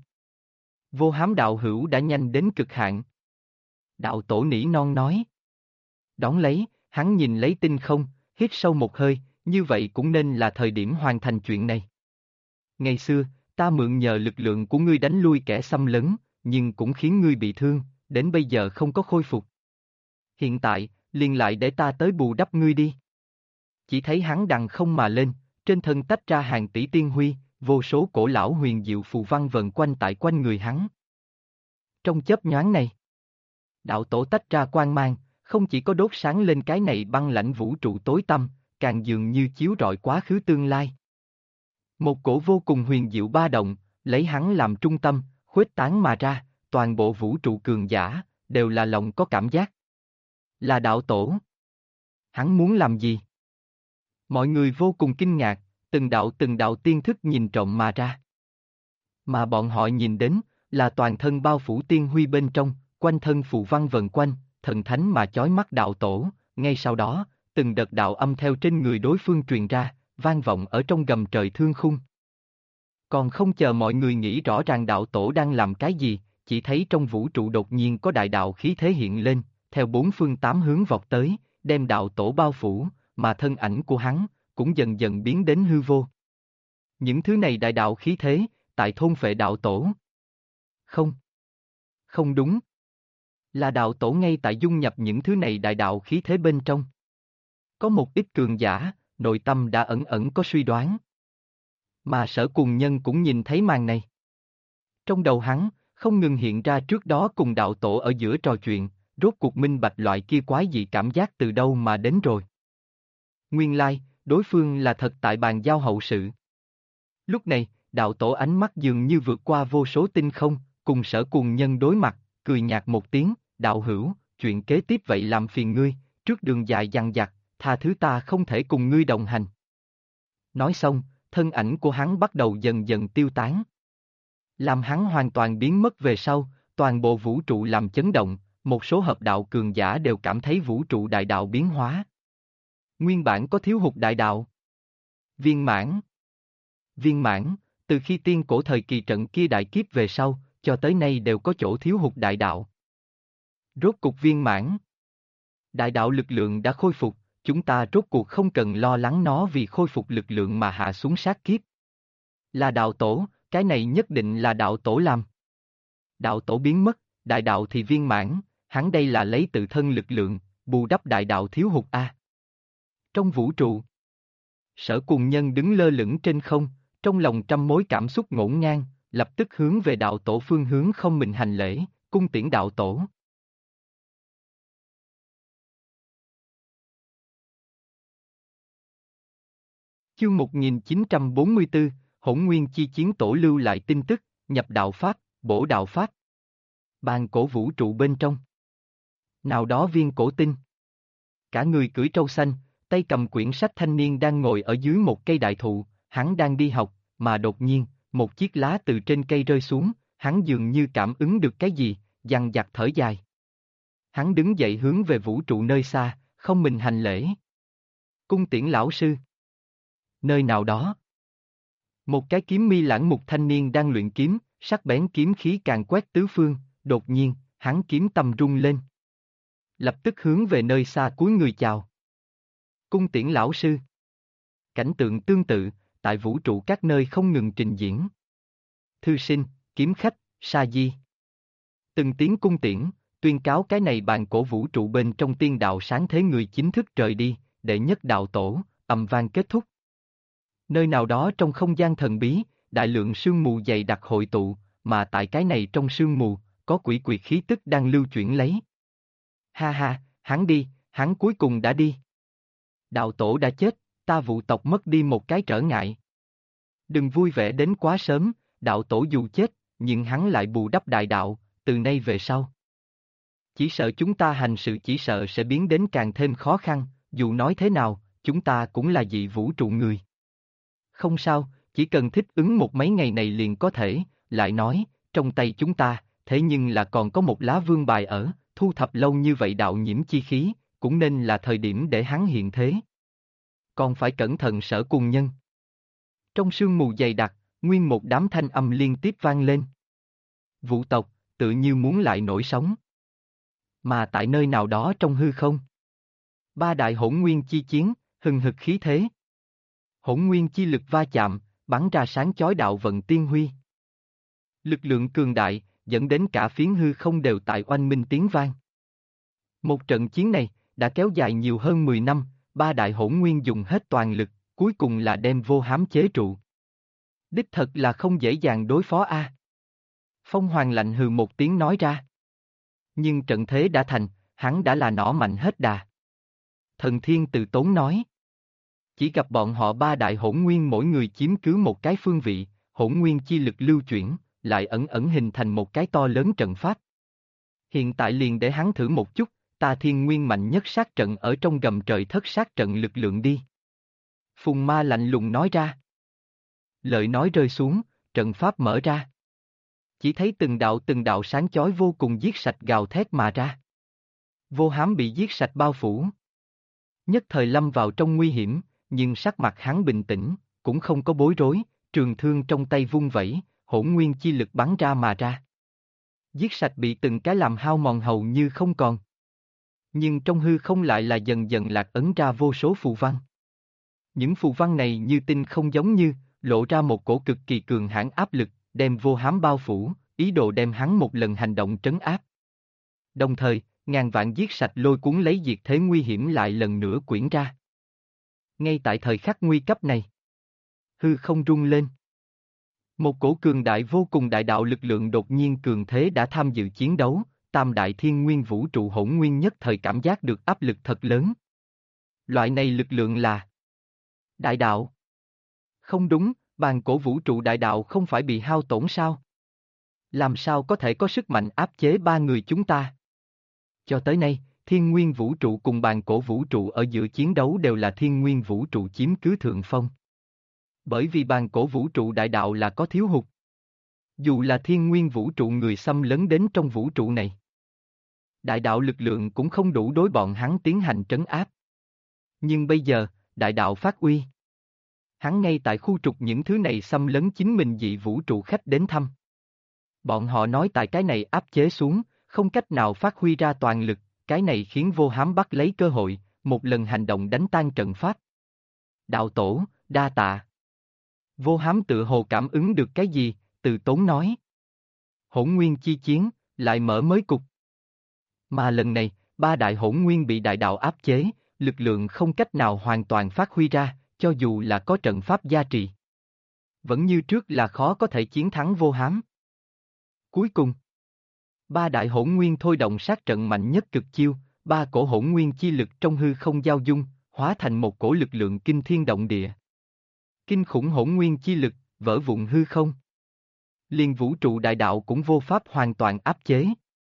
Vô Hám đạo hữu đã nhanh đến cực hạn. Đạo tổ nỉ non nói. Đón lấy, hắn nhìn lấy tinh không, hít sâu một hơi, như vậy cũng nên là thời điểm hoàn thành chuyện này. Ngày xưa, ta mượn nhờ lực lượng của ngươi đánh lui kẻ xâm lấn, nhưng cũng khiến ngươi bị thương, đến bây giờ không có khôi phục. Hiện tại, liền lại để ta tới bù đắp ngươi đi. Chỉ thấy hắn đằng không mà lên, trên thân tách ra hàng tỷ tiên huy, vô số cổ lão huyền diệu phù văn vần quanh tại quanh người hắn. Trong chớp nhoáng này, đạo tổ tách ra quang mang, không chỉ có đốt sáng lên cái này băng lãnh vũ trụ tối tăm, càng dường như chiếu rọi quá khứ tương lai. Một cổ vô cùng huyền diệu ba động, lấy hắn làm trung tâm, khuếch tán mà ra, toàn bộ vũ trụ cường giả, đều là lòng có cảm giác. Là đạo tổ. Hắn muốn làm gì? Mọi người vô cùng kinh ngạc, từng đạo tiên thức nhìn trộm mà ra. Mà bọn họ nhìn đến, là toàn thân bao phủ tiên huy bên trong, quanh thân phù văn vần quanh, thần thánh mà chói mắt đạo tổ, ngay sau đó, từng đợt đạo âm theo trên người đối phương truyền ra, vang vọng ở trong gầm trời thương khung. Còn không chờ mọi người nghĩ rõ ràng đạo tổ đang làm cái gì, chỉ thấy trong vũ trụ đột nhiên có đại đạo khí thế hiện lên, theo bốn phương tám hướng vọt tới, đem đạo tổ bao phủ, mà thân ảnh của hắn, cũng dần dần biến đến hư vô. Những thứ này đại đạo khí thế, tại thôn phệ đạo tổ. Không. Không đúng. Là đạo tổ ngay tại dung nhập những thứ này đại đạo khí thế bên trong. Có một ít cường giả, nội tâm đã ẩn ẩn có suy đoán. Mà Sở Cuồng Nhân cũng nhìn thấy màn này. Trong đầu hắn, không ngừng hiện ra trước đó cùng đạo tổ ở giữa trò chuyện, rốt cuộc minh bạch loại kia quái dị cảm giác từ đâu mà đến rồi. Nguyên lai, đối phương là thật tại bàn giao hậu sự. Lúc này, đạo tổ ánh mắt dường như vượt qua vô số tinh không, cùng Sở Cuồng Nhân đối mặt, cười nhạt một tiếng, đạo hữu, chuyện kế tiếp vậy làm phiền ngươi, trước đường dài dằng dặc, tha thứ ta không thể cùng ngươi đồng hành. Nói xong, thân ảnh của hắn bắt đầu dần dần tiêu tán. Làm hắn hoàn toàn biến mất về sau, toàn bộ vũ trụ làm chấn động, một số hợp đạo cường giả đều cảm thấy vũ trụ đại đạo biến hóa. Nguyên bản có thiếu hụt đại đạo. Viên mãn. Viên mãn, từ khi tiên cổ thời kỳ trận kia đại kiếp về sau, cho tới nay đều có chỗ thiếu hụt đại đạo. Rốt cục viên mãn. Đại đạo lực lượng đã khôi phục, chúng ta rốt cuộc không cần lo lắng nó vì khôi phục lực lượng mà hạ xuống sát kiếp. Là đạo tổ, cái này nhất định là đạo tổ làm. Đạo tổ biến mất, đại đạo thì viên mãn, hắn đây là lấy tự thân lực lượng, bù đắp đại đạo thiếu hụt a. Trong vũ trụ, Sở Cuồng Nhân đứng lơ lửng trên không, trong lòng trăm mối cảm xúc ngổn ngang, lập tức hướng về đạo tổ phương hướng không mình hành lễ, cung tiễn đạo tổ. Chương 1944, Hỗn Nguyên Chi Chiến Tổ lưu lại tin tức, nhập đạo Pháp, bổ đạo Pháp. Bàn cổ vũ trụ bên trong. Nào đó viên cổ tinh. Cả người cưỡi trâu xanh, tay cầm quyển sách thanh niên đang ngồi ở dưới một cây đại thụ, hắn đang đi học, mà đột nhiên, một chiếc lá từ trên cây rơi xuống, hắn dường như cảm ứng được cái gì, dằng dặc thở dài. Hắn đứng dậy hướng về vũ trụ nơi xa, không mình hành lễ. Cung tiễn lão sư. Nơi nào đó. Một cái kiếm mi lãng mục thanh niên đang luyện kiếm, sắc bén kiếm khí càng quét tứ phương, đột nhiên, hắn kiếm tâm rung lên. Lập tức hướng về nơi xa cúi người chào. Cung tiễn lão sư. Cảnh tượng tương tự, tại vũ trụ các nơi không ngừng trình diễn. Thư sinh, kiếm khách, sa di. Từng tiếng cung tiễn, tuyên cáo cái này bàn cổ vũ trụ bên trong tiên đạo sáng thế người chính thức rời đi, đệ nhất đạo tổ, ầm vang kết thúc. Nơi nào đó trong không gian thần bí, đại lượng sương mù dày đặc hội tụ, mà tại cái này trong sương mù, có quỷ quyệt khí tức đang lưu chuyển lấy. Ha ha, hắn đi, hắn cuối cùng đã đi. Đạo tổ đã chết, ta vụ tộc mất đi một cái trở ngại. Đừng vui vẻ đến quá sớm, đạo tổ dù chết, nhưng hắn lại bù đắp đại đạo, từ nay về sau. Chỉ sợ chúng ta hành sự chỉ sợ sẽ biến đến càng thêm khó khăn, dù nói thế nào, chúng ta cũng là dị vũ trụ người. Không sao, chỉ cần thích ứng một mấy ngày này liền có thể, lại nói, trong tay chúng ta, thế nhưng là còn có một lá vương bài ở, thu thập lâu như vậy đạo nhiễm chi khí, cũng nên là thời điểm để hắn hiện thế. Còn phải cẩn thận Sở Cuồng Nhân. Trong sương mù dày đặc, nguyên một đám thanh âm liên tiếp vang lên. Vũ tộc, tự như muốn lại nổi sóng. Mà tại nơi nào đó trong hư không. Ba đại hỗn nguyên chi chiến, hừng hực khí thế. Hỗn nguyên chi lực va chạm, bắn ra sáng chói đạo vận tiên huy. Lực lượng cường đại, dẫn đến cả phiến hư không đều tại oanh minh tiếng vang. Một trận chiến này, đã kéo dài nhiều hơn 10 năm, ba đại hỗn nguyên dùng hết toàn lực, cuối cùng là đem vô hám chế trụ. Đích thật là không dễ dàng đối phó a. Phong Hoàng lạnh hừ một tiếng nói ra. Nhưng trận thế đã thành, hắn đã là nỏ mạnh hết đà. Thần Thiên từ tốn nói. Chỉ gặp bọn họ ba đại hỗn nguyên mỗi người chiếm cứ một cái phương vị, hỗn nguyên chi lực lưu chuyển, lại ẩn ẩn hình thành một cái to lớn trận pháp. Hiện tại liền để hắn thử một chút, ta thiên nguyên mạnh nhất sát trận ở trong gầm trời thất sát trận lực lượng đi. Phùng Ma lạnh lùng nói ra. Lời nói rơi xuống, trận pháp mở ra. Chỉ thấy từng đạo sáng chói vô cùng giết sạch gào thét mà ra. Vô hám bị giết sạch bao phủ. Nhất thời lâm vào trong nguy hiểm, nhưng sắc mặt hắn bình tĩnh, cũng không có bối rối, trường thương trong tay vung vẩy, hỗn nguyên chi lực bắn ra mà ra. Giết sạch bị từng cái làm hao mòn hầu như không còn. Nhưng trong hư không lại là dần dần lạc ấn ra vô số phù văn. Những phù văn này như tinh không giống như, lộ ra một cổ cực kỳ cường hãn áp lực, đem vô hám bao phủ, ý đồ đem hắn một lần hành động trấn áp. Đồng thời, ngàn vạn giết sạch lôi cuốn lấy diệt thế nguy hiểm lại lần nữa quyển ra. Ngay tại thời khắc nguy cấp này, hư không rung lên. Một cổ cường đại vô cùng đại đạo lực lượng đột nhiên cường thế đã tham dự chiến đấu, tam đại thiên nguyên vũ trụ hỗn nguyên nhất thời cảm giác được áp lực thật lớn. Loại này lực lượng là đại đạo. Không đúng, bàn cổ vũ trụ đại đạo không phải bị hao tổn sao? Làm sao có thể có sức mạnh áp chế ba người chúng ta? Cho tới nay, thiên nguyên vũ trụ cùng bàn cổ vũ trụ ở giữa chiến đấu đều là thiên nguyên vũ trụ chiếm cứ thượng phong. Bởi vì bàn cổ vũ trụ đại đạo là có thiếu hụt. Dù là thiên nguyên vũ trụ người xâm lấn đến trong vũ trụ này, đại đạo lực lượng cũng không đủ đối bọn hắn tiến hành trấn áp. Nhưng bây giờ, đại đạo phát uy. Hắn ngay tại khu trục những thứ này xâm lấn chính mình dị vũ trụ khách đến thăm. Bọn họ nói tại cái này áp chế xuống, không cách nào phát huy ra toàn lực, cái này khiến Vô Hám bắt lấy cơ hội, một lần hành động đánh tan trận pháp. Đạo tổ, đa tạ. Vô Hám tự hồ cảm ứng được cái gì, từ tốn nói. Hỗn nguyên chi chiến, lại mở mới cục. Mà lần này, ba đại hỗn nguyên bị đại đạo áp chế, lực lượng không cách nào hoàn toàn phát huy ra, cho dù là có trận pháp gia trì. Vẫn như trước là khó có thể chiến thắng Vô Hám. Cuối cùng, ba đại hỗn nguyên thôi động sát trận mạnh nhất cực chiêu, ba cổ hỗn nguyên chi lực trong hư không giao dung, hóa thành một cổ lực lượng kinh thiên động địa. Kinh khủng hỗn nguyên chi lực, vỡ vụn hư không. Liên vũ trụ đại đạo cũng vô pháp hoàn toàn áp chế.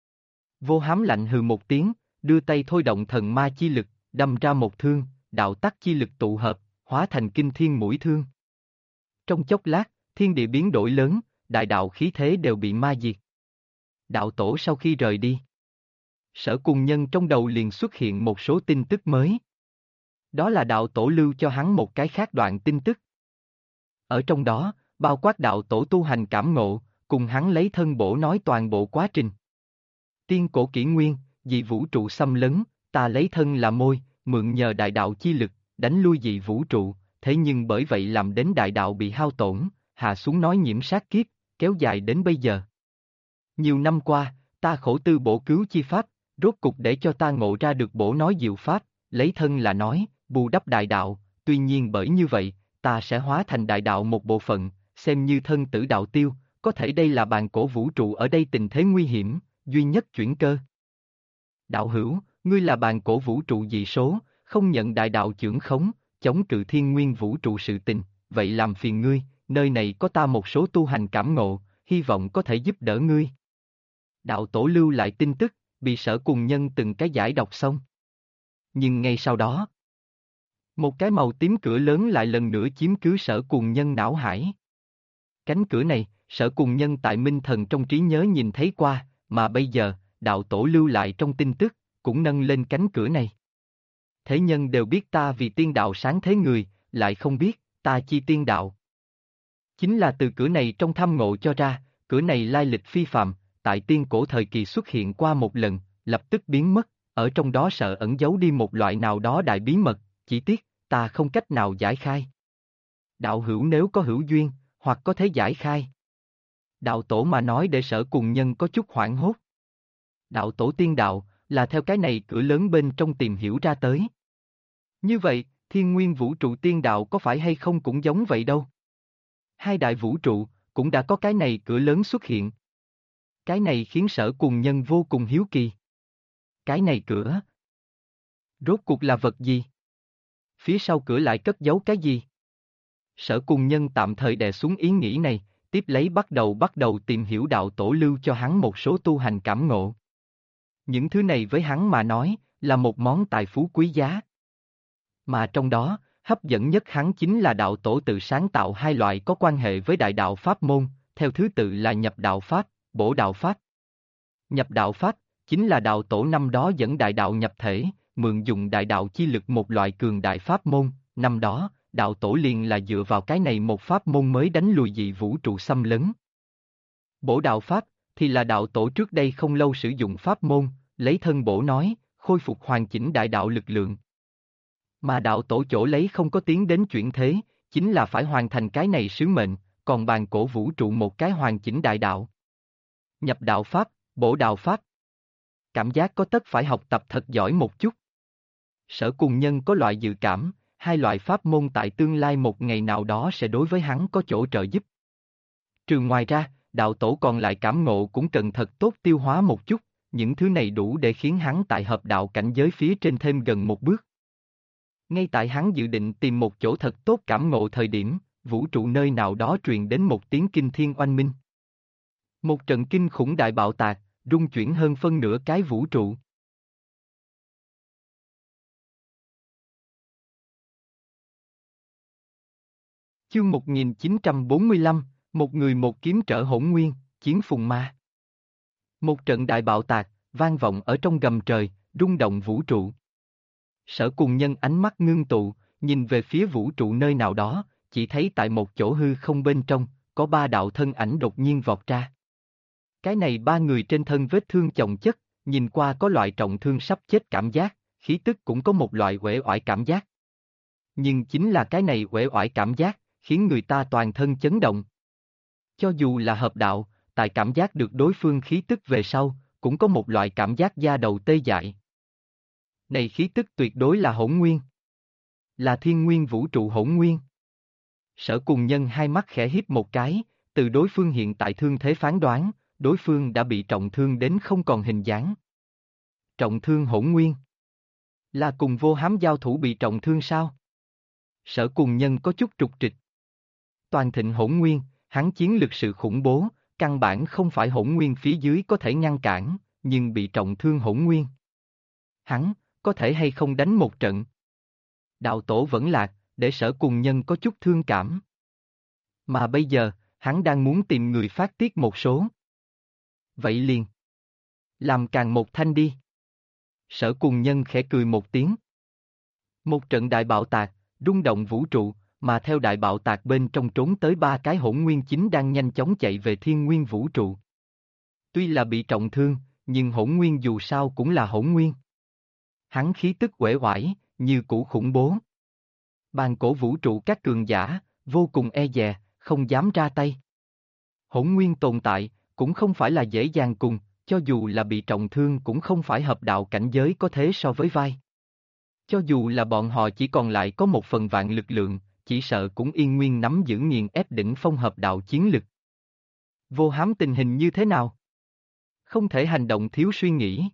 Vô Hám lạnh hừ một tiếng, đưa tay thôi động thần ma chi lực, đâm ra một thương, đạo tắc chi lực tụ hợp, hóa thành kinh thiên mũi thương. Trong chốc lát, thiên địa biến đổi lớn, đại đạo khí thế đều bị ma diệt. Đạo tổ sau khi rời đi, Sở Cùng Nhân trong đầu liền xuất hiện một số tin tức mới. Đó là đạo tổ lưu cho hắn một cái khác đoạn tin tức. Ở trong đó, bao quát đạo tổ tu hành cảm ngộ, cùng hắn lấy thân bổ nói toàn bộ quá trình. Tiên cổ kỷ nguyên, dị vũ trụ xâm lấn, ta lấy thân là môi, mượn nhờ đại đạo chi lực, đánh lui dị vũ trụ, thế nhưng bởi vậy làm đến đại đạo bị hao tổn, hạ xuống nói nhiễm sát kiếp, kéo dài đến bây giờ. Nhiều năm qua, ta khổ tư bổ cứu chi pháp, rốt cục để cho ta ngộ ra được bổ nói diệu pháp, lấy thân là nói, bù đắp đại đạo, tuy nhiên bởi như vậy, ta sẽ hóa thành đại đạo một bộ phận, xem như thân tử đạo tiêu, có thể đây là bàn cổ vũ trụ ở đây tình thế nguy hiểm, duy nhất chuyển cơ. Đạo hữu, ngươi là bàn cổ vũ trụ dị số, không nhận đại đạo chưởng khống, chống cự thiên nguyên vũ trụ sự tình, vậy làm phiền ngươi, nơi này có ta một số tu hành cảm ngộ, hy vọng có thể giúp đỡ ngươi. Đạo tổ lưu lại tin tức, bị Sở Cùng Nhân từng cái giải đọc xong. Nhưng ngay sau đó, một cái màu tím cửa lớn lại lần nữa chiếm cứ Sở Cùng Nhân não hải. Cánh cửa này, Sở Cùng Nhân tại Minh Thần trong trí nhớ nhìn thấy qua, mà bây giờ, đạo tổ lưu lại trong tin tức, cũng nâng lên cánh cửa này. Thế nhân đều biết ta vì tiên đạo sáng thế người, lại không biết, ta chi tiên đạo. Chính là từ cửa này trong tham ngộ cho ra, cửa này lai lịch phi phàm, tại tiên cổ thời kỳ xuất hiện qua một lần, lập tức biến mất, ở trong đó sợ ẩn giấu đi một loại nào đó đại bí mật, chỉ tiếc, ta không cách nào giải khai. Đạo hữu nếu có hữu duyên, hoặc có thể giải khai. Đạo tổ mà nói để Sở Cùng Nhân có chút hoảng hốt. Đạo tổ tiên đạo, là theo cái này cửa lớn bên trong tìm hiểu ra tới. Như vậy, thiên nguyên vũ trụ tiên đạo có phải hay không cũng giống vậy đâu. Hai đại vũ trụ, cũng đã có cái này cửa lớn xuất hiện. Cái này khiến Sở Cùng Nhân vô cùng hiếu kỳ. Cái này cửa, rốt cuộc là vật gì? Phía sau cửa lại cất giấu cái gì? Sở Cùng Nhân tạm thời đè xuống ý nghĩ này, tiếp lấy bắt đầu tìm hiểu đạo tổ lưu cho hắn một số tu hành cảm ngộ. Những thứ này với hắn mà nói, là một món tài phú quý giá. Mà trong đó, hấp dẫn nhất hắn chính là đạo tổ tự sáng tạo hai loại có quan hệ với đại đạo pháp môn, theo thứ tự là nhập đạo pháp, bổ đạo pháp. Nhập đạo pháp, chính là đạo tổ năm đó dẫn đại đạo nhập thể, mượn dùng đại đạo chi lực một loại cường đại pháp môn, năm đó, đạo tổ liền là dựa vào cái này một pháp môn mới đánh lùi dị vũ trụ xâm lấn. Bổ đạo pháp, thì là đạo tổ trước đây không lâu sử dụng pháp môn, lấy thân bổ nói, khôi phục hoàn chỉnh đại đạo lực lượng. Mà đạo tổ chỗ lấy không có tiến đến chuyển thế, chính là phải hoàn thành cái này sứ mệnh, còn bàn cổ vũ trụ một cái hoàn chỉnh đại đạo. Nhập đạo pháp, bổ đạo pháp. cảm giác có tất phải học tập thật giỏi một chút. Sở Cùng Nhân có loại dự cảm, hai loại pháp môn tại tương lai một ngày nào đó sẽ đối với hắn có chỗ trợ giúp. Trừ ngoài ra, đạo tổ còn lại cảm ngộ cũng cần thật tốt tiêu hóa một chút, những thứ này đủ để khiến hắn tại hợp đạo cảnh giới phía trên thêm gần một bước. Ngay tại hắn dự định tìm một chỗ thật tốt cảm ngộ thời điểm, vũ trụ nơi nào đó truyền đến một tiếng kinh thiên oanh minh. Một trận kinh khủng đại bạo tạc, rung chuyển hơn phân nửa cái vũ trụ. Chương 1945, một người một kiếm trở hỗn nguyên, chiến phùng ma. Một trận đại bạo tạc, vang vọng ở trong gầm trời, rung động vũ trụ. Sở Cùng Nhân ánh mắt ngưng tụ, nhìn về phía vũ trụ nơi nào đó, chỉ thấy tại một chỗ hư không bên trong, có ba đạo thân ảnh đột nhiên vọt ra. Cái này ba người trên thân vết thương chồng chất, nhìn qua có loại trọng thương sắp chết cảm giác, khí tức cũng có một loại uể oải cảm giác. Nhưng chính là cái này uể oải cảm giác, khiến người ta toàn thân chấn động. Cho dù là hợp đạo, tại cảm giác được đối phương khí tức về sau, cũng có một loại cảm giác da đầu tê dại. Này khí tức tuyệt đối là hỗn nguyên. Là thiên nguyên vũ trụ hỗn nguyên. Sở Cùng Nhân hai mắt khẽ híp một cái, từ đối phương hiện tại thương thế phán đoán, đối phương đã bị trọng thương đến không còn hình dáng. Trọng thương hỗn nguyên. Là cùng Vô Hám giao thủ bị trọng thương sao? Sở Cùng Nhân có chút trục trịch. Toàn thịnh hỗn nguyên, hắn chiến lực sự khủng bố, căn bản không phải hỗn nguyên phía dưới có thể ngăn cản, nhưng bị trọng thương hỗn nguyên. Hắn, có thể hay không đánh một trận? Đạo tổ vẫn lạc, để Sở Cùng Nhân có chút thương cảm. Mà bây giờ, hắn đang muốn tìm người phát tiết một số. Vậy liền. Làm càng một thanh đi. Sở Cùng Nhân khẽ cười một tiếng. Một trận đại bạo tạc, rung động vũ trụ, mà theo đại bạo tạc bên trong trốn tới ba cái hỗn nguyên chính đang nhanh chóng chạy về thiên nguyên vũ trụ. Tuy là bị trọng thương, nhưng hỗn nguyên dù sao cũng là hỗn nguyên. Hắn khí tức uể oải, như cũ khủng bố. Bàn cổ vũ trụ các cường giả, vô cùng e dè, không dám ra tay. Hỗn nguyên tồn tại, cũng không phải là dễ dàng cùng, cho dù là bị trọng thương cũng không phải hợp đạo cảnh giới có thế so với vai. Cho dù là bọn họ chỉ còn lại có một phần vạn lực lượng, chỉ sợ cũng yên nguyên nắm giữ nghiền ép đỉnh phong hợp đạo chiến lực. Vô Hám tình hình như thế nào? Không thể hành động thiếu suy nghĩ.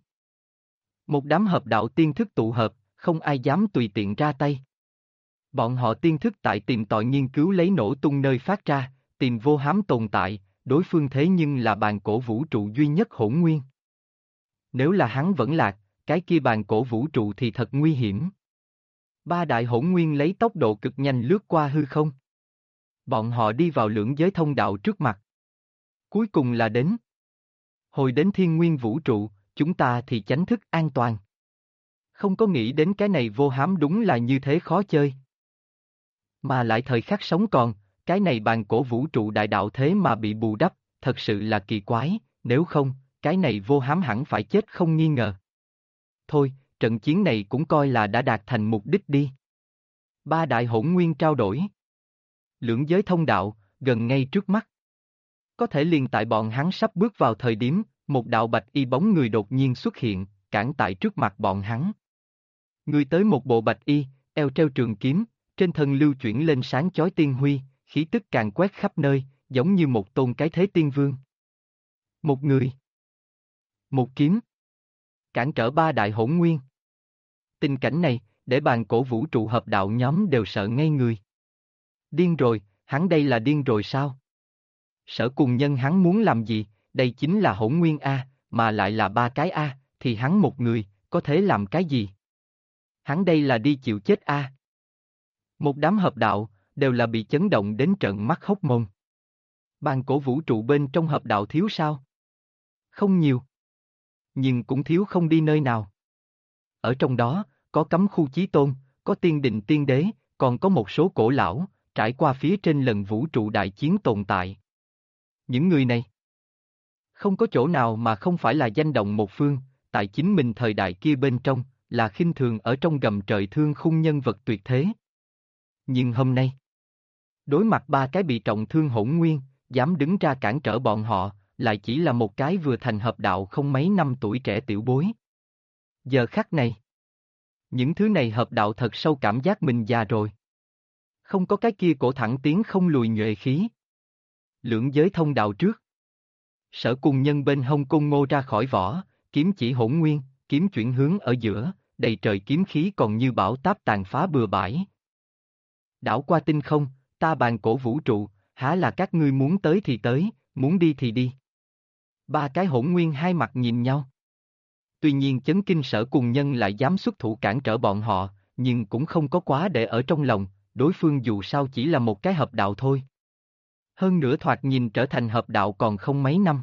Một đám hợp đạo tiên thức tụ hợp, không ai dám tùy tiện ra tay. Bọn họ tiên thức tại tìm tòi nghiên cứu lấy nổ tung nơi phát ra, tìm Vô Hám tồn tại, đối phương thế nhưng là bàn cổ vũ trụ duy nhất hỗn nguyên. Nếu là hắn vẫn lạc, cái kia bàn cổ vũ trụ thì thật nguy hiểm. Ba đại hỗn nguyên lấy tốc độ cực nhanh lướt qua hư không. Bọn họ đi vào lưỡng giới thông đạo trước mặt. Cuối cùng là đến. Hồi đến thiên nguyên vũ trụ, chúng ta thì chánh thức an toàn. Không có nghĩ đến cái này Vô Hám đúng là như thế khó chơi. Mà lại thời khắc sống còn, cái này bàn cổ vũ trụ đại đạo thế mà bị bù đắp, thật sự là kỳ quái, nếu không, cái này Vô Hám hẳn phải chết không nghi ngờ. Thôi, trận chiến này cũng coi là đã đạt thành mục đích đi. Ba đại hỗn nguyên trao đổi. Lưỡng giới thông đạo, gần ngay trước mắt. Có thể liền tại bọn hắn sắp bước vào thời điểm, một đạo bạch y bóng người đột nhiên xuất hiện, cản tại trước mặt bọn hắn. Người tới một bộ bạch y, eo treo trường kiếm, trên thân lưu chuyển lên sáng chói tiên huy, khí tức càng quét khắp nơi, giống như một tôn cái thế tiên vương. Một người. Một kiếm. Cản trở ba đại hỗn nguyên. Tình cảnh này, để bàn cổ vũ trụ hợp đạo nhóm đều sợ ngây người. Điên rồi, hắn đây là điên rồi sao? Sở Cùng Nhân hắn muốn làm gì, đây chính là hỗn nguyên A, mà lại là ba cái A, thì hắn một người, có thể làm cái gì? Hắn đây là đi chịu chết A. Một đám hợp đạo, đều là bị chấn động đến trợn mắt hốc mồm. Bàn cổ vũ trụ bên trong hợp đạo thiếu sao? Không nhiều. Nhưng cũng thiếu không đi nơi nào. Ở trong đó, có cấm khu chí tôn, có tiên đình tiên đế, còn có một số cổ lão, trải qua phía trên lần vũ trụ đại chiến tồn tại. Những người này, không có chỗ nào mà không phải là danh động một phương, tại chính mình thời đại kia bên trong, là khinh thường ở trong gầm trời thương khung nhân vật tuyệt thế. Nhưng hôm nay, đối mặt ba cái bị trọng thương hỗn nguyên, dám đứng ra cản trở bọn họ, lại chỉ là một cái vừa thành hợp đạo không mấy năm tuổi trẻ tiểu bối. Giờ khắc này, những thứ này hợp đạo thật sâu cảm giác mình già rồi. Không có cái kia cổ thẳng tiến không lùi nhuệ khí. Lưỡng giới thông đạo trước. Sở Cùng Nhân bên hông côn ngô ra khỏi vỏ, kiếm chỉ hỗn nguyên, kiếm chuyển hướng ở giữa, đầy trời kiếm khí còn như bão táp tàn phá bừa bãi. Đảo qua tinh không, ta bàn cổ vũ trụ, há là các ngươi muốn tới thì tới, muốn đi thì đi. Ba cái hỗn nguyên hai mặt nhìn nhau. Tuy nhiên chấn kinh Sở Cùng Nhân lại dám xuất thủ cản trở bọn họ, nhưng cũng không có quá để ở trong lòng, đối phương dù sao chỉ là một cái hợp đạo thôi. Hơn nữa thoạt nhìn trở thành hợp đạo còn không mấy năm.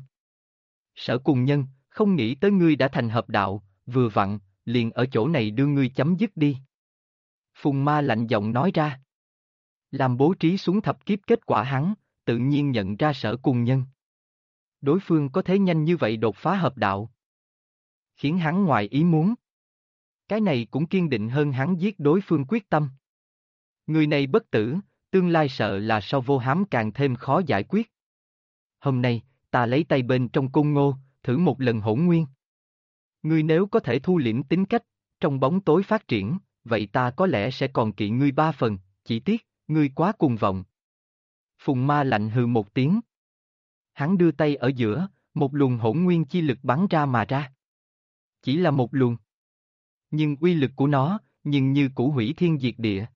Sở Cùng Nhân, không nghĩ tới ngươi đã thành hợp đạo, vừa vặn, liền ở chỗ này đưa ngươi chấm dứt đi. Phùng Ma lạnh giọng nói ra. Làm bố trí xuống thập kiếp kết quả hắn, tự nhiên nhận ra Sở Cùng Nhân. Đối phương có thể nhanh như vậy đột phá hợp đạo. Khiến hắn ngoài ý muốn. Cái này cũng kiên định hơn hắn giết đối phương quyết tâm. Người này bất tử, tương lai sợ là sau vô hám càng thêm khó giải quyết. Hôm nay, ta lấy tay bên trong côn ngô, thử một lần hỗn nguyên. Ngươi nếu có thể thu liễm tính cách, trong bóng tối phát triển, vậy ta có lẽ sẽ còn kỵ ngươi 3 phần, chỉ tiếc, ngươi quá cuồng vọng. Phùng Ma lạnh hừ một tiếng. Hắn đưa tay ở giữa, một luồng hỗn nguyên chi lực bắn ra mà ra. Chỉ là một luồng. Nhưng uy lực của nó, nhưng như củ hủy thiên diệt địa.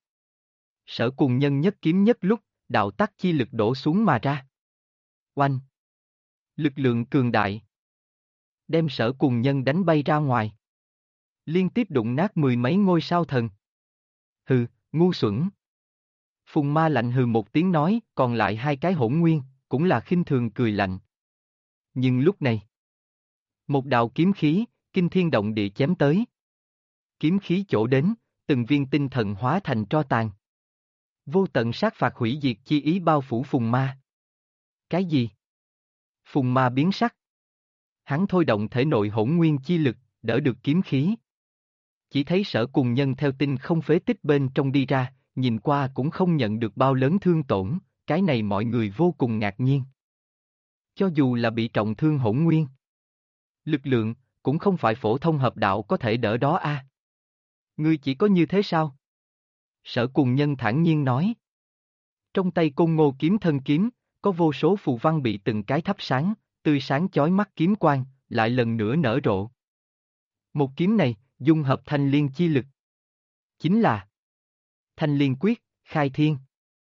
Sở Cùng Nhân nhất kiếm nhất lúc, đạo tắc chi lực đổ xuống mà ra. Oanh! Lực lượng cường đại. Đem Sở Cùng Nhân đánh bay ra ngoài. Liên tiếp đụng nát 10 mấy ngôi sao thần. Hừ, ngu xuẩn. Phùng Ma lạnh hừ một tiếng nói, còn lại hai cái hỗn nguyên, cũng là khinh thường cười lạnh. Nhưng lúc này, một đạo kiếm khí, kinh thiên động địa chém tới. Kiếm khí chỗ đến, từng viên tinh thần hóa thành tro tàn. Vô tận sát phạt hủy diệt chi ý bao phủ Phùng Ma. Cái gì? Phùng Ma biến sắc. Hắn thôi động thể nội hỗn nguyên chi lực, đỡ được kiếm khí. Chỉ thấy Sở Cùng Nhân theo tinh không phế tích bên trong đi ra, nhìn qua cũng không nhận được bao lớn thương tổn, cái này mọi người vô cùng ngạc nhiên. Cho dù là bị trọng thương hỗn nguyên. Lực lượng, cũng không phải phổ thông hợp đạo có thể đỡ đó a. Ngươi chỉ có như thế sao? Sở Cùng Nhân thản nhiên nói. Trong tay côn ngô kiếm thân kiếm, có vô số phù văn bị từng cái thắp sáng, tươi sáng chói mắt kiếm quang, lại lần nữa nở rộ. Một kiếm này, dung hợp thanh liên chi lực. Chính là Thanh Liên Quyết, khai thiên.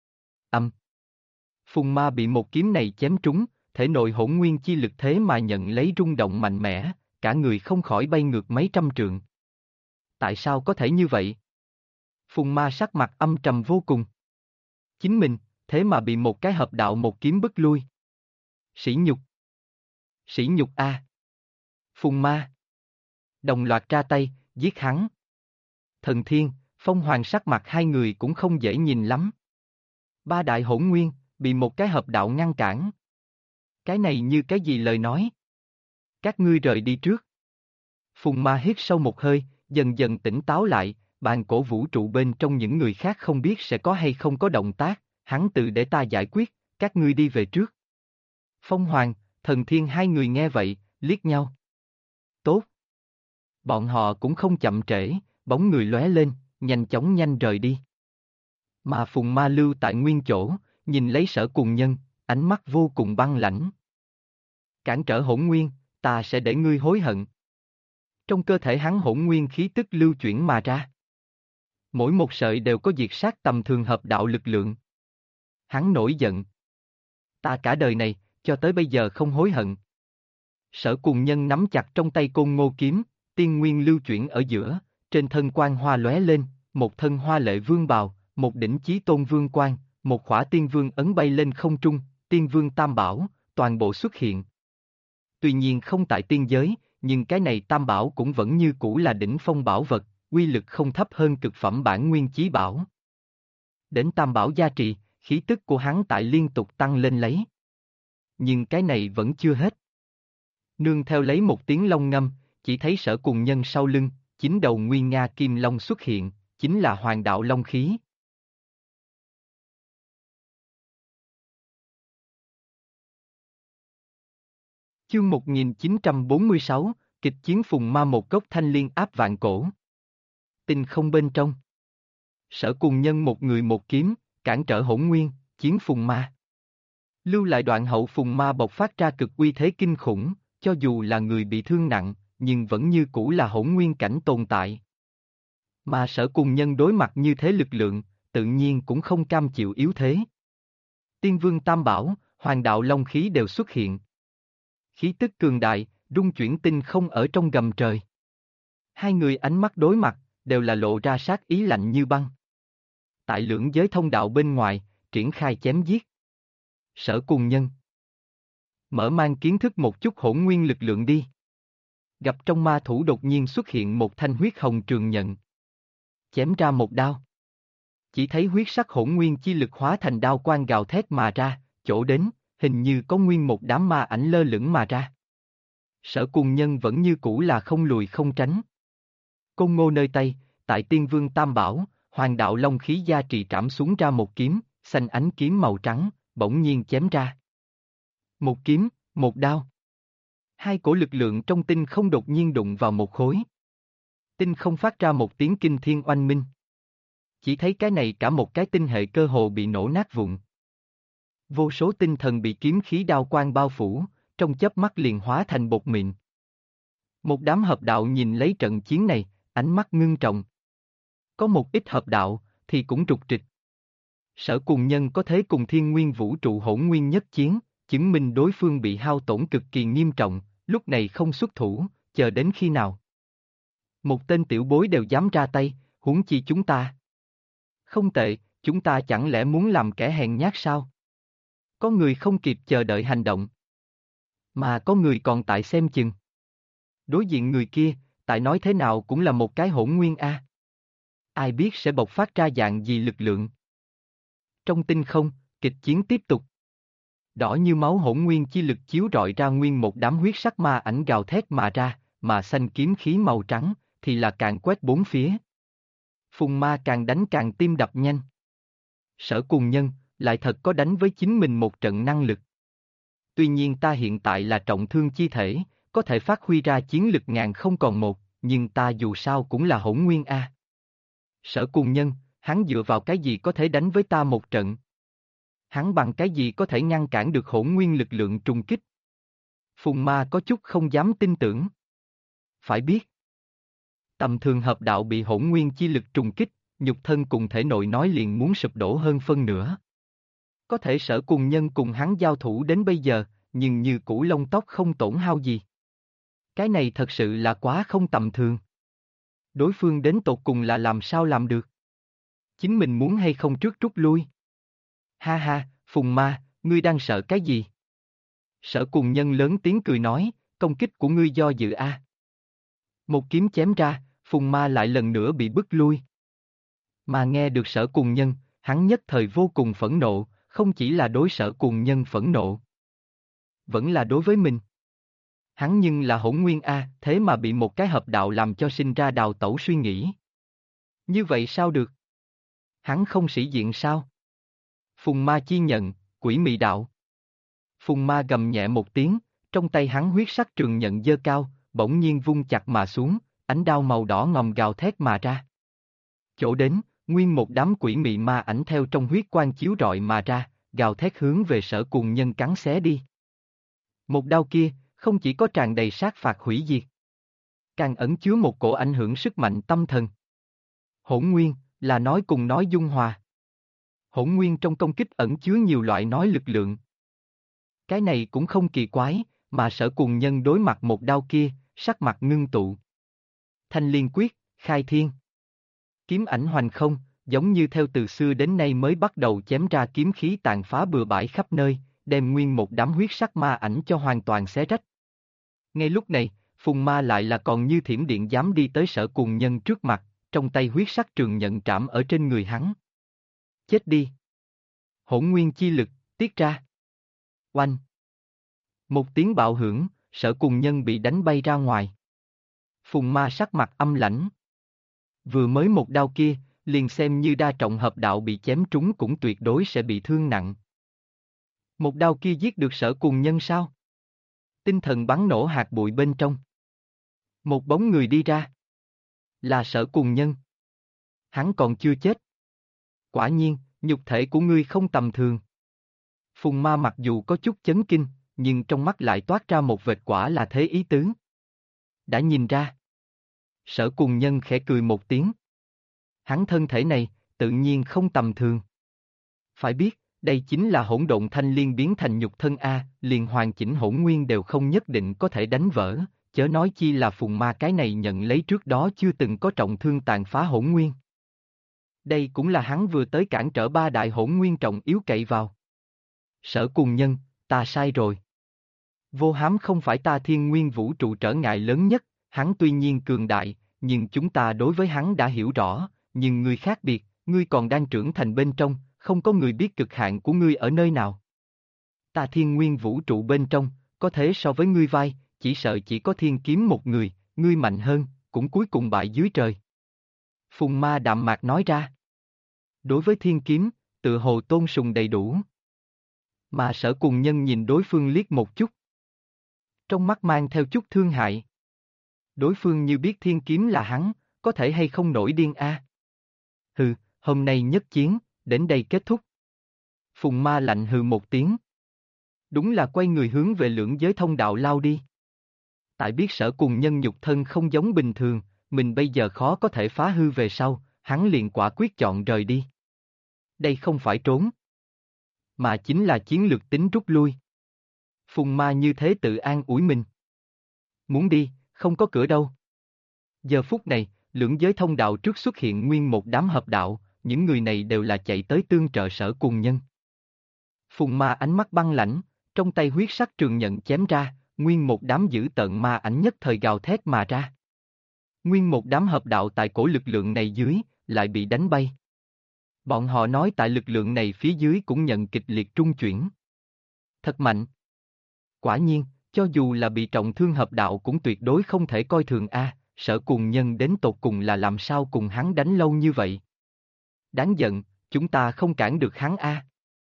Phùng Ma bị một kiếm này chém trúng, thể nội hỗn nguyên chi lực thế mà nhận lấy rung động mạnh mẽ, cả người không khỏi bay ngược mấy trăm trượng. Tại sao có thể như vậy? Phùng Ma sắc mặt âm trầm vô cùng. Chính mình, thế mà bị một cái hợp đạo một kiếm bức lui. Sỉ nhục. Sỉ nhục a. Phùng Ma đồng loạt ra tay, giết hắn. Thần Thiên, Phong Hoàng sắc mặt hai người cũng không dễ nhìn lắm. Ba đại hỗn nguyên, bị một cái hợp đạo ngăn cản. Cái này như cái gì lời nói? Các ngươi rời đi trước. Phùng Ma hít sâu một hơi, dần dần tỉnh táo lại, bàn cổ vũ trụ bên trong những người khác không biết sẽ có hay không có động tác, hắn tự để ta giải quyết, các ngươi đi về trước. Phong Hoàng, Thần Thiên hai người nghe vậy, liếc nhau. Tốt. Bọn họ cũng không chậm trễ, bóng người lóe lên, nhanh chóng rời đi. Mà Phùng Ma lưu tại nguyên chỗ, nhìn lấy Sở Cùng Nhân, ánh mắt vô cùng băng lãnh. Cản trở hỗn nguyên, ta sẽ để ngươi hối hận. Trong cơ thể hắn hỗn nguyên khí tức lưu chuyển mà ra. Mỗi một sợi đều có diệt sát tầm thường hợp đạo lực lượng. Hắn nổi giận. Ta cả đời này, cho tới bây giờ không hối hận. Sở Cùng Nhân nắm chặt trong tay côn ngô kiếm, tiên nguyên lưu chuyển ở giữa, trên thân quang hoa lóe lên, một thân hoa lệ vương bào, một đỉnh chí tôn vương quan, một khỏa tiên vương ấn bay lên không trung, tiên vương tam bảo, toàn bộ xuất hiện. Tuy nhiên không tại tiên giới, nhưng cái này tam bảo cũng vẫn như cũ là đỉnh phong bảo vật, uy lực không thấp hơn cực phẩm bản nguyên chí bảo. Đến tam bảo gia trì, khí tức của hắn tại liên tục tăng lên lấy. Nhưng cái này vẫn chưa hết. Nương theo lấy một tiếng long ngâm, chỉ thấy Sở Cùng Nhân sau lưng, chính đầu nguyên nga kim long xuất hiện, chính là hoàng đạo long khí. Chương 1946, kịch chiến phùng ma một cốc thanh liên áp vạn cổ. Tinh không bên trong. Sở Cùng Nhân một người một kiếm, cản trở Hỗn Nguyên, chiến phùng ma. Lưu lại đoạn hậu phùng ma bộc phát ra cực uy thế kinh khủng, cho dù là người bị thương nặng, nhưng vẫn như cũ là Hỗn Nguyên cảnh tồn tại. Mà Sở Cùng Nhân đối mặt như thế lực lượng, tự nhiên cũng không cam chịu yếu thế. Tiên Vương Tam Bảo, Hoàng Đạo Long Khí đều xuất hiện. Khí tức cường đại, rung chuyển tinh không ở trong gầm trời. Hai người ánh mắt đối mặt, đều là lộ ra sát ý lạnh như băng. Tại lưỡng giới thông đạo bên ngoài, triển khai chém giết. Sở Cùng Nhân. Mở mang kiến thức một chút hỗn nguyên lực lượng đi. Gặp trong ma thủ đột nhiên xuất hiện một thanh huyết hồng trường nhận. Chém ra một đao. Chỉ thấy huyết sắc hỗn nguyên chi lực hóa thành đao quang gào thét mà ra, chỗ đến, hình như có nguyên một đám ma ảnh lơ lửng mà ra. Sở Cùng Nhân vẫn như cũ là không lùi không tránh. Côn Ngô nơi tay, tại Tiên Vương Tam Bảo, Hoàng Đạo Long Khí gia trì trảm xuống ra một kiếm, xanh ánh kiếm màu trắng, bỗng nhiên chém ra. Một kiếm, một đao. Hai cổ lực lượng trong tinh không đột nhiên đụng vào một khối. Tinh không phát ra một tiếng kinh thiên oanh minh. Chỉ thấy cái này cả một cái tinh hệ cơ hồ bị nổ nát vụn. Vô số tinh thần bị kiếm khí đao quang bao phủ, trong chớp mắt liền hóa thành bột mịn. Một đám hợp đạo nhìn lấy trận chiến này, ánh mắt ngưng trọng. Có một ít hợp đạo, thì cũng trục trịch. Sở Cùng Nhân có thế cùng thiên nguyên vũ trụ hỗn nguyên nhất chiến, chứng minh đối phương bị hao tổn cực kỳ nghiêm trọng, lúc này không xuất thủ, chờ đến khi nào. Một tên tiểu bối đều dám ra tay, huống chi chúng ta. Không tệ, chúng ta chẳng lẽ muốn làm kẻ hèn nhát sao? Có người không kịp chờ đợi hành động. Mà có người còn tại xem chừng. Đối diện người kia, tại nói thế nào cũng là một cái hỗn nguyên a. Ai biết sẽ bộc phát ra dạng gì lực lượng. Trong tinh không, kịch chiến tiếp tục. Đỏ như máu hỗn nguyên chi lực chiếu rọi ra nguyên một đám huyết sắc ma ảnh gào thét mà ra, mà xanh kiếm khí màu trắng, thì là càng quét bốn phía. Phùng ma càng đánh càng tim đập nhanh. Sở Cùng Nhân, lại thật có đánh với chính mình một trận năng lực. Tuy nhiên ta hiện tại là trọng thương chi thể, có thể phát huy ra chiến lực ngàn không còn một, nhưng ta dù sao cũng là hỗn nguyên a. Sở Cùng Nhân, hắn dựa vào cái gì có thể đánh với ta một trận? Hắn bằng cái gì có thể ngăn cản được hỗn nguyên lực lượng trùng kích? Phùng ma có chút không dám tin tưởng. Phải biết, tầm thường hợp đạo bị hỗn nguyên chi lực trùng kích, nhục thân cùng thể nội nói liền muốn sụp đổ hơn phân nửa. Có thể Sở Cùng Nhân cùng hắn giao thủ đến bây giờ, nhưng như cũ lông tóc không tổn hao gì. Cái này thật sự là quá không tầm thường. Đối phương đến tột cùng là làm sao làm được? Chính mình muốn hay không trước rút lui? Ha ha, Phùng ma, ngươi đang sợ cái gì? Sở Cùng Nhân lớn tiếng cười nói, công kích của ngươi do dự a. Một kiếm chém ra, Phùng ma lại lần nữa bị bức lui. Mà nghe được Sở Cùng Nhân, hắn nhất thời vô cùng phẫn nộ, không chỉ là đối Sở Cùng Nhân phẫn nộ. Vẫn là đối với mình. Hắn nhưng là hỗn nguyên a, thế mà bị một cái hợp đạo làm cho sinh ra đào tẩu suy nghĩ. Như vậy sao được? Hắn không sĩ diện sao? Phùng ma chi nhận, quỷ mị đạo. Phùng ma gầm nhẹ một tiếng, trong tay hắn huyết sắc trường nhận giơ cao, bỗng nhiên vung chặt mà xuống, ánh đao màu đỏ ngòm gào thét mà ra. Chỗ đến, nguyên một đám quỷ mị ma ảnh theo trong huyết quang chiếu rọi mà ra, gào thét hướng về Sở Cùng Nhân cắn xé đi. Một đao kia, không chỉ có tràn đầy sát phạt hủy diệt, càng ẩn chứa một cổ ảnh hưởng sức mạnh tâm thần. Hỗn nguyên, là nói cùng nói dung hòa. Hỗn nguyên trong công kích ẩn chứa nhiều loại nói lực lượng. Cái này cũng không kỳ quái, mà Sở Cùng Nhân đối mặt một đao kia, sắc mặt ngưng tụ. Thanh Liên Quyết, khai thiên. Kiếm ảnh hoành không, giống như theo từ xưa đến nay mới bắt đầu chém ra kiếm khí tàn phá bừa bãi khắp nơi, đem nguyên một đám huyết sắc ma ảnh cho hoàn toàn xé rách. Ngay lúc này, Phùng ma lại là còn như thiểm điện dám đi tới Sở Cùng Nhân trước mặt, trong tay huyết sắc trường nhận trảm ở trên người hắn. Chết đi! Hỗn nguyên chi lực, tiết ra. Oanh! Một tiếng bạo hưởng, Sở Cùng Nhân bị đánh bay ra ngoài. Phùng ma sắc mặt âm lãnh. Vừa mới một đao kia, liền xem như đa trọng hợp đạo bị chém trúng cũng tuyệt đối sẽ bị thương nặng. Một đao kia giết được Sở Cùng Nhân sao? tinh thần bắn nổ hạt bụi bên trong. Một bóng người đi ra. Là Sở Cùng Nhân. Hắn còn chưa chết. Quả nhiên, nhục thể của ngươi không tầm thường. Phùng Ma mặc dù có chút chấn kinh, nhưng trong mắt lại toát ra một vệt quả là thế ý tứ. Đã nhìn ra. Sở Cùng Nhân khẽ cười một tiếng. Hắn thân thể này, tự nhiên không tầm thường. Phải biết, đây chính là hỗn độn thanh liên biến thành nhục thân A, liền hoàn chỉnh hỗn nguyên đều không nhất định có thể đánh vỡ, chớ nói chi là Phùng Ma cái này nhận lấy trước đó chưa từng có trọng thương tàn phá hỗn nguyên. Đây cũng là hắn vừa tới cản trở ba đại hỗn nguyên trọng yếu cậy vào. Sở Cùng Nhân, ta sai rồi. Vô Hám không phải ta thiên nguyên vũ trụ trở ngại lớn nhất, hắn tuy nhiên cường đại, nhưng chúng ta đối với hắn đã hiểu rõ, nhưng ngươi khác biệt, ngươi còn đang trưởng thành bên trong, không có người biết cực hạn của ngươi ở nơi nào. Ta thiên nguyên vũ trụ bên trong, có thể so với ngươi vai, chỉ sợ chỉ có thiên kiếm một người, ngươi mạnh hơn, cũng cuối cùng bại dưới trời. Phùng Ma đạm mạc nói ra. Đối với thiên kiếm, tự hồ tôn sùng đầy đủ. Mà Sở Cùng Nhân nhìn đối phương liếc một chút. Trong mắt mang theo chút thương hại. Đối phương như biết thiên kiếm là hắn, có thể hay không nổi điên a? Hừ, hôm nay nhất chiến, đến đây kết thúc. Phùng Ma lạnh hừ một tiếng. Đúng là quay người hướng về lưỡng giới thông đạo lao đi. Tại biết Sở Cùng Nhân nhục thân không giống bình thường, mình bây giờ khó có thể phá hư về sau, hắn liền quả quyết chọn rời đi. Đây không phải trốn, mà chính là chiến lược tính rút lui. Phùng Ma như thế tự an ủi mình. Muốn đi, không có cửa đâu. Giờ phút này, lưỡng giới thông đạo trước xuất hiện nguyên một đám hợp đạo, những người này đều là chạy tới tương trợ Sở Cùng Nhân. Phùng Ma ánh mắt băng lãnh, trong tay huyết sắc trường nhận chém ra, nguyên một đám dữ tợn ma ảnh nhất thời gào thét mà ra. Nguyên một đám hợp đạo tại cổ lực lượng này dưới, lại bị đánh bay. Bọn họ nói tại lực lượng này phía dưới cũng nhận kịch liệt trung chuyển. Thật mạnh. Quả nhiên, cho dù là bị trọng thương hợp đạo cũng tuyệt đối không thể coi thường a. Sở Cùng Nhân đến tột cùng là làm sao cùng hắn đánh lâu như vậy. Đáng giận, chúng ta không cản được hắn a.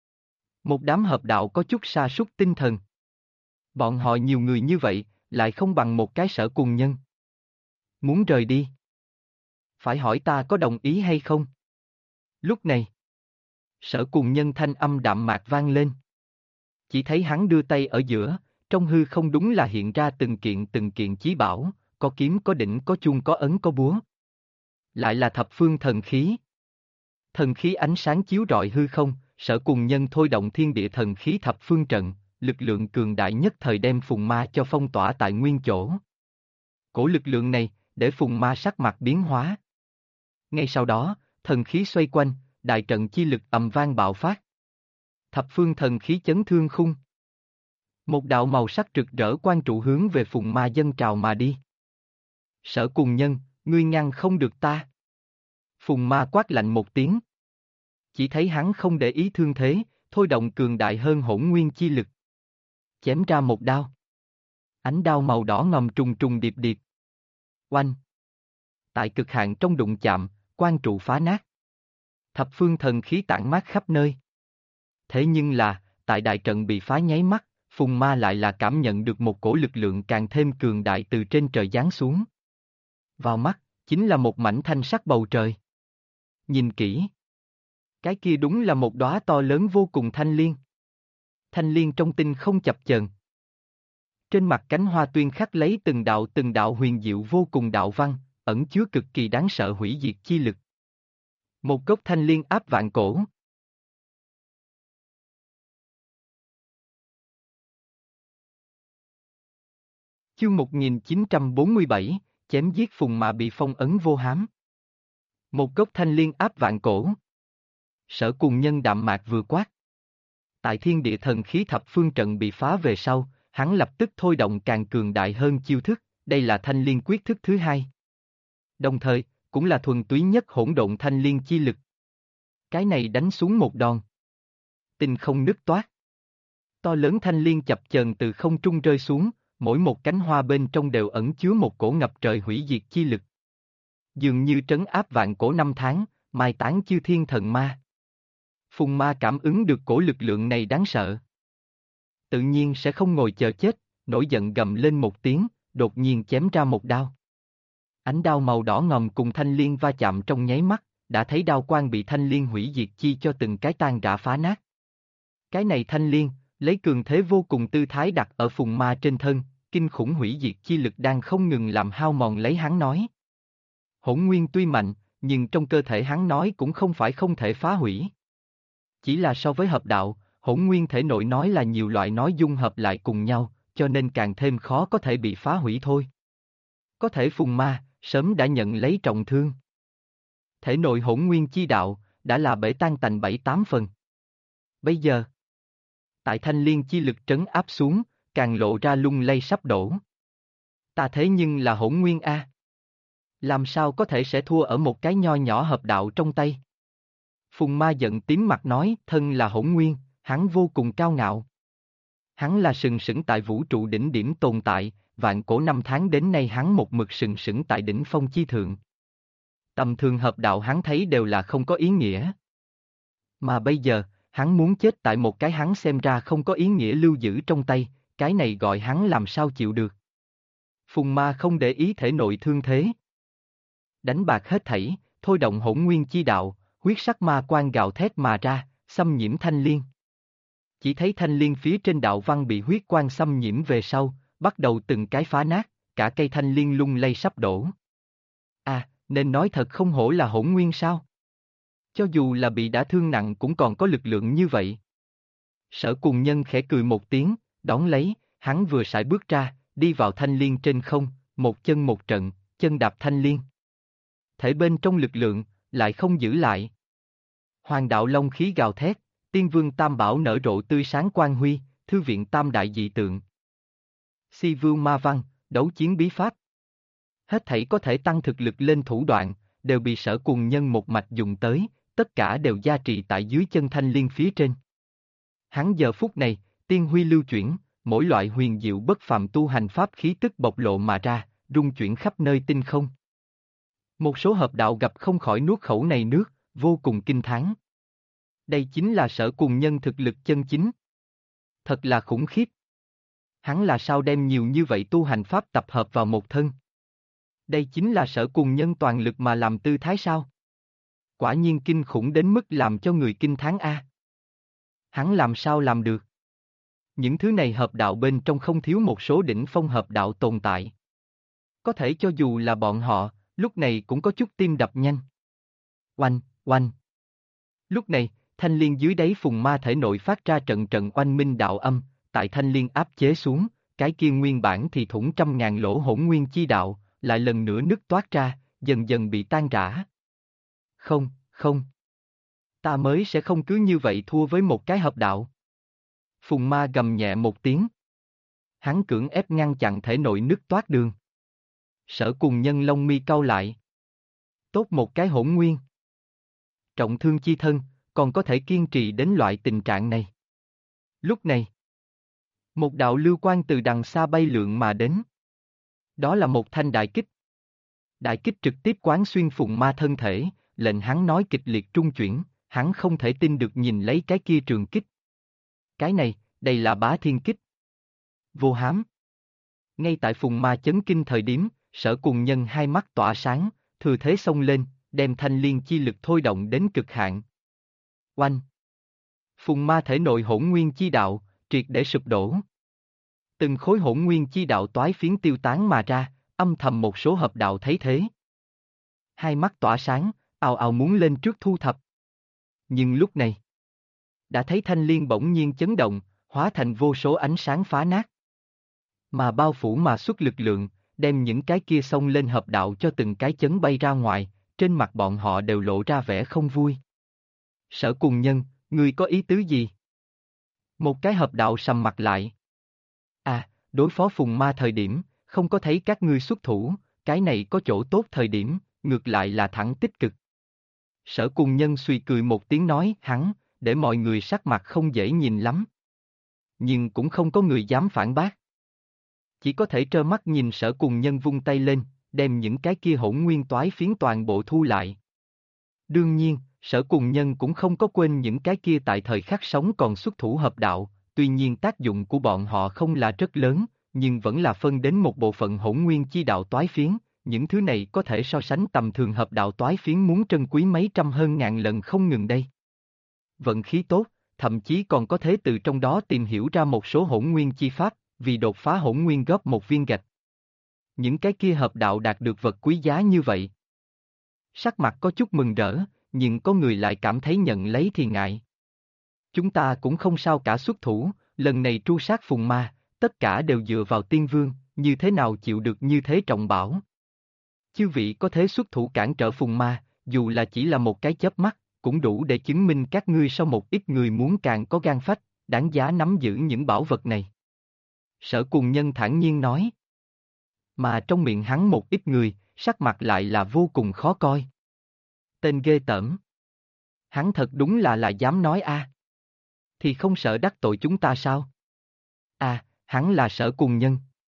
Một đám hợp đạo có chút sa sút tinh thần. Bọn họ nhiều người như vậy, lại không bằng một cái Sở Cùng Nhân. Muốn rời đi. Phải hỏi ta có đồng ý hay không? Lúc này, Sở Cùng Nhân thanh âm đạm mạc vang lên. Chỉ thấy hắn đưa tay ở giữa, trong hư không đúng là hiện ra từng kiện chí bảo, có kiếm có đỉnh có chuông có ấn có búa. Lại là thập phương thần khí. Thần khí ánh sáng chiếu rọi hư không, Sở Cùng Nhân thôi động thiên địa thần khí thập phương trận, lực lượng cường đại nhất thời đem Phùng Ma cho phong tỏa tại nguyên chỗ. Cổ lực lượng này, để Phùng Ma sắc mặt biến hóa. Ngay sau đó, thần khí xoay quanh, đại trận chi lực ầm vang bạo phát. Thập phương thần khí chấn thương khung. Một đạo màu sắc rực rỡ quan trụ hướng về Phùng Ma dâng trào mà đi. Sở Cùng Nhân, ngươi ngăn không được ta. Phùng Ma quát lạnh một tiếng. Chỉ thấy hắn không để ý thương thế, thôi động cường đại hơn hỗn nguyên chi lực. Chém ra một đao. Ánh đao màu đỏ ngòm trùng trùng điệp điệp. Oanh. Tại cực hạn trong đụng chạm, quan trụ phá nát. Thập phương thần khí tản mát khắp nơi. Thế nhưng là, tại đại trận bị phá nháy mắt, Phùng Ma lại là cảm nhận được một cổ lực lượng càng thêm cường đại từ trên trời giáng xuống. Vào mắt, chính là một mảnh thanh sắc bầu trời. Nhìn kỹ. Cái kia đúng là một đóa to lớn vô cùng thanh liên. Thanh liên trong tinh không chập chờn. Trên mặt cánh hoa tuyên khắc lấy từng đạo huyền diệu vô cùng đạo văn, ẩn chứa cực kỳ đáng sợ hủy diệt chi lực. Một gốc thanh liên áp vạn cổ. Chương 1947, chém giết Phùng Ma bị phong ấn vô hám. Một gốc thanh liên áp vạn cổ. Sở Cùng Nhân đạm mạc vừa quát. Tại thiên địa thần khí thập phương trận bị phá về sau, hắn lập tức thôi động càng cường đại hơn chiêu thức, đây là thanh liên quyết thức thứ hai. Đồng thời, cũng là thuần túy nhất hỗn độn thanh liên chi lực. Cái này đánh xuống một đòn. Tinh không nứt toát. To lớn thanh liên chập chờn từ không trung rơi xuống, mỗi một cánh hoa bên trong đều ẩn chứa một cổ ngập trời hủy diệt chi lực. Dường như trấn áp vạn cổ năm tháng, mai táng chư thiên thần ma. Phùng Ma cảm ứng được cổ lực lượng này đáng sợ. Tự nhiên sẽ không ngồi chờ chết, nổi giận gầm lên một tiếng, đột nhiên chém ra một đao. Ánh đao màu đỏ ngòm cùng thanh liên va chạm trong nháy mắt, đã thấy đao quang bị thanh liên hủy diệt chi cho từng cái tan rã phá nát. Cái này thanh liên, lấy cường thế vô cùng tư thái đặt ở phùng ma trên thân, kinh khủng hủy diệt chi lực đang không ngừng làm hao mòn lấy hắn nói. Hỗn nguyên tuy mạnh, nhưng trong cơ thể hắn nói cũng không phải không thể phá hủy. Chỉ là so với hợp đạo, hỗn nguyên thể nội nói là nhiều loại nói dung hợp lại cùng nhau, cho nên càng thêm khó có thể bị phá hủy thôi. Có thể phùng ma, sớm đã nhận lấy trọng thương. Thể nội hỗn nguyên chi đạo, đã là bể tan tành 7-8 phần. Bây giờ, tại thanh liên chi lực trấn áp xuống, càng lộ ra lung lay sắp đổ. Ta thế nhưng là hỗn nguyên A. Làm sao có thể sẽ thua ở một cái nho nhỏ hợp đạo trong tay? Phùng ma giận tím mặt nói, thân là hỗn nguyên, hắn vô cùng cao ngạo. Hắn là sừng sững tại vũ trụ đỉnh điểm tồn tại, vạn cổ năm tháng đến nay hắn một mực sừng sững tại đỉnh phong chi thượng. Tầm thường hợp đạo hắn thấy đều là không có ý nghĩa. Mà bây giờ, hắn muốn chết tại một cái hắn xem ra không có ý nghĩa lưu giữ trong tay, cái này gọi hắn làm sao chịu được. Phùng ma không để ý thể nội thương thế. Đánh bạc hết thảy, thôi động hỗn nguyên chi đạo, huyết sắc ma quang gào thét mà ra, xâm nhiễm thanh liên. Chỉ thấy thanh liên phía trên đạo văn bị huyết quang xâm nhiễm về sau, bắt đầu từng cái phá nát, cả cây thanh liên lung lay sắp đổ. À, nên nói thật không hổ là hỗn nguyên sao? Cho dù là bị đã thương nặng cũng còn có lực lượng như vậy. Sở Cùng Nhân khẽ cười một tiếng, đón lấy, hắn vừa sải bước ra, đi vào thanh liên trên không, một chân một trận, chân đạp thanh liên. Thể bên trong lực lượng, lại không giữ lại. Hoàng đạo long khí gào thét, tiên vương tam bảo nở rộ tươi sáng quang huy, thư viện tam đại dị tượng. Si vương ma văn, đấu chiến bí pháp. Hết thảy có thể tăng thực lực lên thủ đoạn, đều bị Sở Cùng Nhân một mạch dùng tới, tất cả đều gia trị tại dưới chân thanh liên phía trên. Hắn giờ phút này, tiên huy lưu chuyển, mỗi loại huyền diệu bất phàm tu hành pháp khí tức bộc lộ mà ra, rung chuyển khắp nơi tinh không. Một số hợp đạo gặp không khỏi nuốt khẩu này nước, vô cùng kinh thán. Đây chính là Sở Cùng Nhân thực lực chân chính. Thật là khủng khiếp. Hắn là sao đem nhiều như vậy tu hành pháp tập hợp vào một thân? Đây chính là Sở Cùng Nhân toàn lực mà làm tư thái sao? Quả nhiên kinh khủng đến mức làm cho người kinh thán a. Hắn làm sao làm được? Những thứ này hợp đạo bên trong không thiếu một số đỉnh phong hợp đạo tồn tại. Có thể cho dù là bọn họ, lúc này cũng có chút tim đập nhanh. Oanh, oanh. Lúc này, thanh liên dưới đáy phùng ma thể nội phát ra trận trận oanh minh đạo âm, tại thanh liên áp chế xuống, cái kia nguyên bản thì thủng trăm ngàn lỗ hỗn nguyên chi đạo, lại lần nữa nứt toát ra, dần dần bị tan rã. Không, không. Ta mới sẽ không cứ như vậy thua với một cái hợp đạo. Phùng ma gầm nhẹ một tiếng. Hắn cưỡng ép ngăn chặn thể nội nứt toát đường. Sở Cùng Nhân lông mi cau lại. Tốt một cái hỗn nguyên. Trọng thương chi thân, còn có thể kiên trì đến loại tình trạng này. Lúc này, một đạo lưu quang từ đằng xa bay lượn mà đến. Đó là một thanh đại kích. Đại kích trực tiếp quán xuyên phùng ma thân thể, lệnh hắn nói kịch liệt trung chuyển, hắn không thể tin được nhìn lấy cái kia trường kích. Cái này, đây là bá thiên kích. Vô hám. Ngay tại phùng ma chấn kinh thời điểm, Sở Cùng Nhân hai mắt tỏa sáng, thừa thế xông lên, đem thanh liên chi lực thôi động đến cực hạn. Oanh! Phùng ma thể nội hỗn nguyên chi đạo, triệt để sụp đổ. Từng khối hỗn nguyên chi đạo toái phiến tiêu tán mà ra, âm thầm một số hợp đạo thấy thế. Hai mắt tỏa sáng, ào ào muốn lên trước thu thập. Nhưng lúc này, đã thấy thanh liên bỗng nhiên chấn động, hóa thành vô số ánh sáng phá nát. Mà bao phủ mà xuất lực lượng, đem những cái kia xông lên hợp đạo cho từng cái chấn bay ra ngoài, trên mặt bọn họ đều lộ ra vẻ không vui. Sở Cùng Nhân, ngươi có ý tứ gì? Một cái hợp đạo sầm mặt lại. À, đối phó phùng ma thời điểm, không có thấy các ngươi xuất thủ, cái này có chỗ tốt thời điểm, ngược lại là thẳng tích cực. Sở Cùng Nhân suy cười một tiếng nói, hắn, để mọi người sắc mặt không dễ nhìn lắm. Nhưng cũng không có người dám phản bác. Chỉ có thể trơ mắt nhìn Sở Cùng Nhân vung tay lên, đem những cái kia hỗn nguyên toái phiến toàn bộ thu lại. Đương nhiên, Sở Cùng Nhân cũng không có quên những cái kia tại thời khắc sống còn xuất thủ hợp đạo, tuy nhiên tác dụng của bọn họ không là rất lớn, nhưng vẫn là phân đến một bộ phận hỗn nguyên chi đạo toái phiến, những thứ này có thể so sánh tầm thường hợp đạo toái phiến muốn trân quý mấy trăm hơn ngàn lần không ngừng đây. Vận khí tốt, thậm chí còn có thể từ trong đó tìm hiểu ra một số hỗn nguyên chi pháp, vì đột phá hỗn nguyên góp một viên gạch. Những cái kia hợp đạo đạt được vật quý giá như vậy. Sắc mặt có chút mừng rỡ, nhưng có người lại cảm thấy nhận lấy thì ngại. Chúng ta cũng không sao cả xuất thủ, lần này tru sát phùng ma, tất cả đều dựa vào tiên vương, như thế nào chịu được như thế trọng bảo. Chư vị có thế xuất thủ cản trở phùng ma, dù là chỉ là một cái chớp mắt, cũng đủ để chứng minh các ngươi sau một ít người muốn càng có gan phách, đáng giá nắm giữ những bảo vật này. Sở Cùng Nhân thản nhiên nói. Mà trong miệng hắn một ít người, sắc mặt lại là vô cùng khó coi. Tên ghê tởm. Hắn thật đúng là dám nói a. Thì không sợ đắc tội chúng ta sao? À, hắn là Sở Cùng Nhân.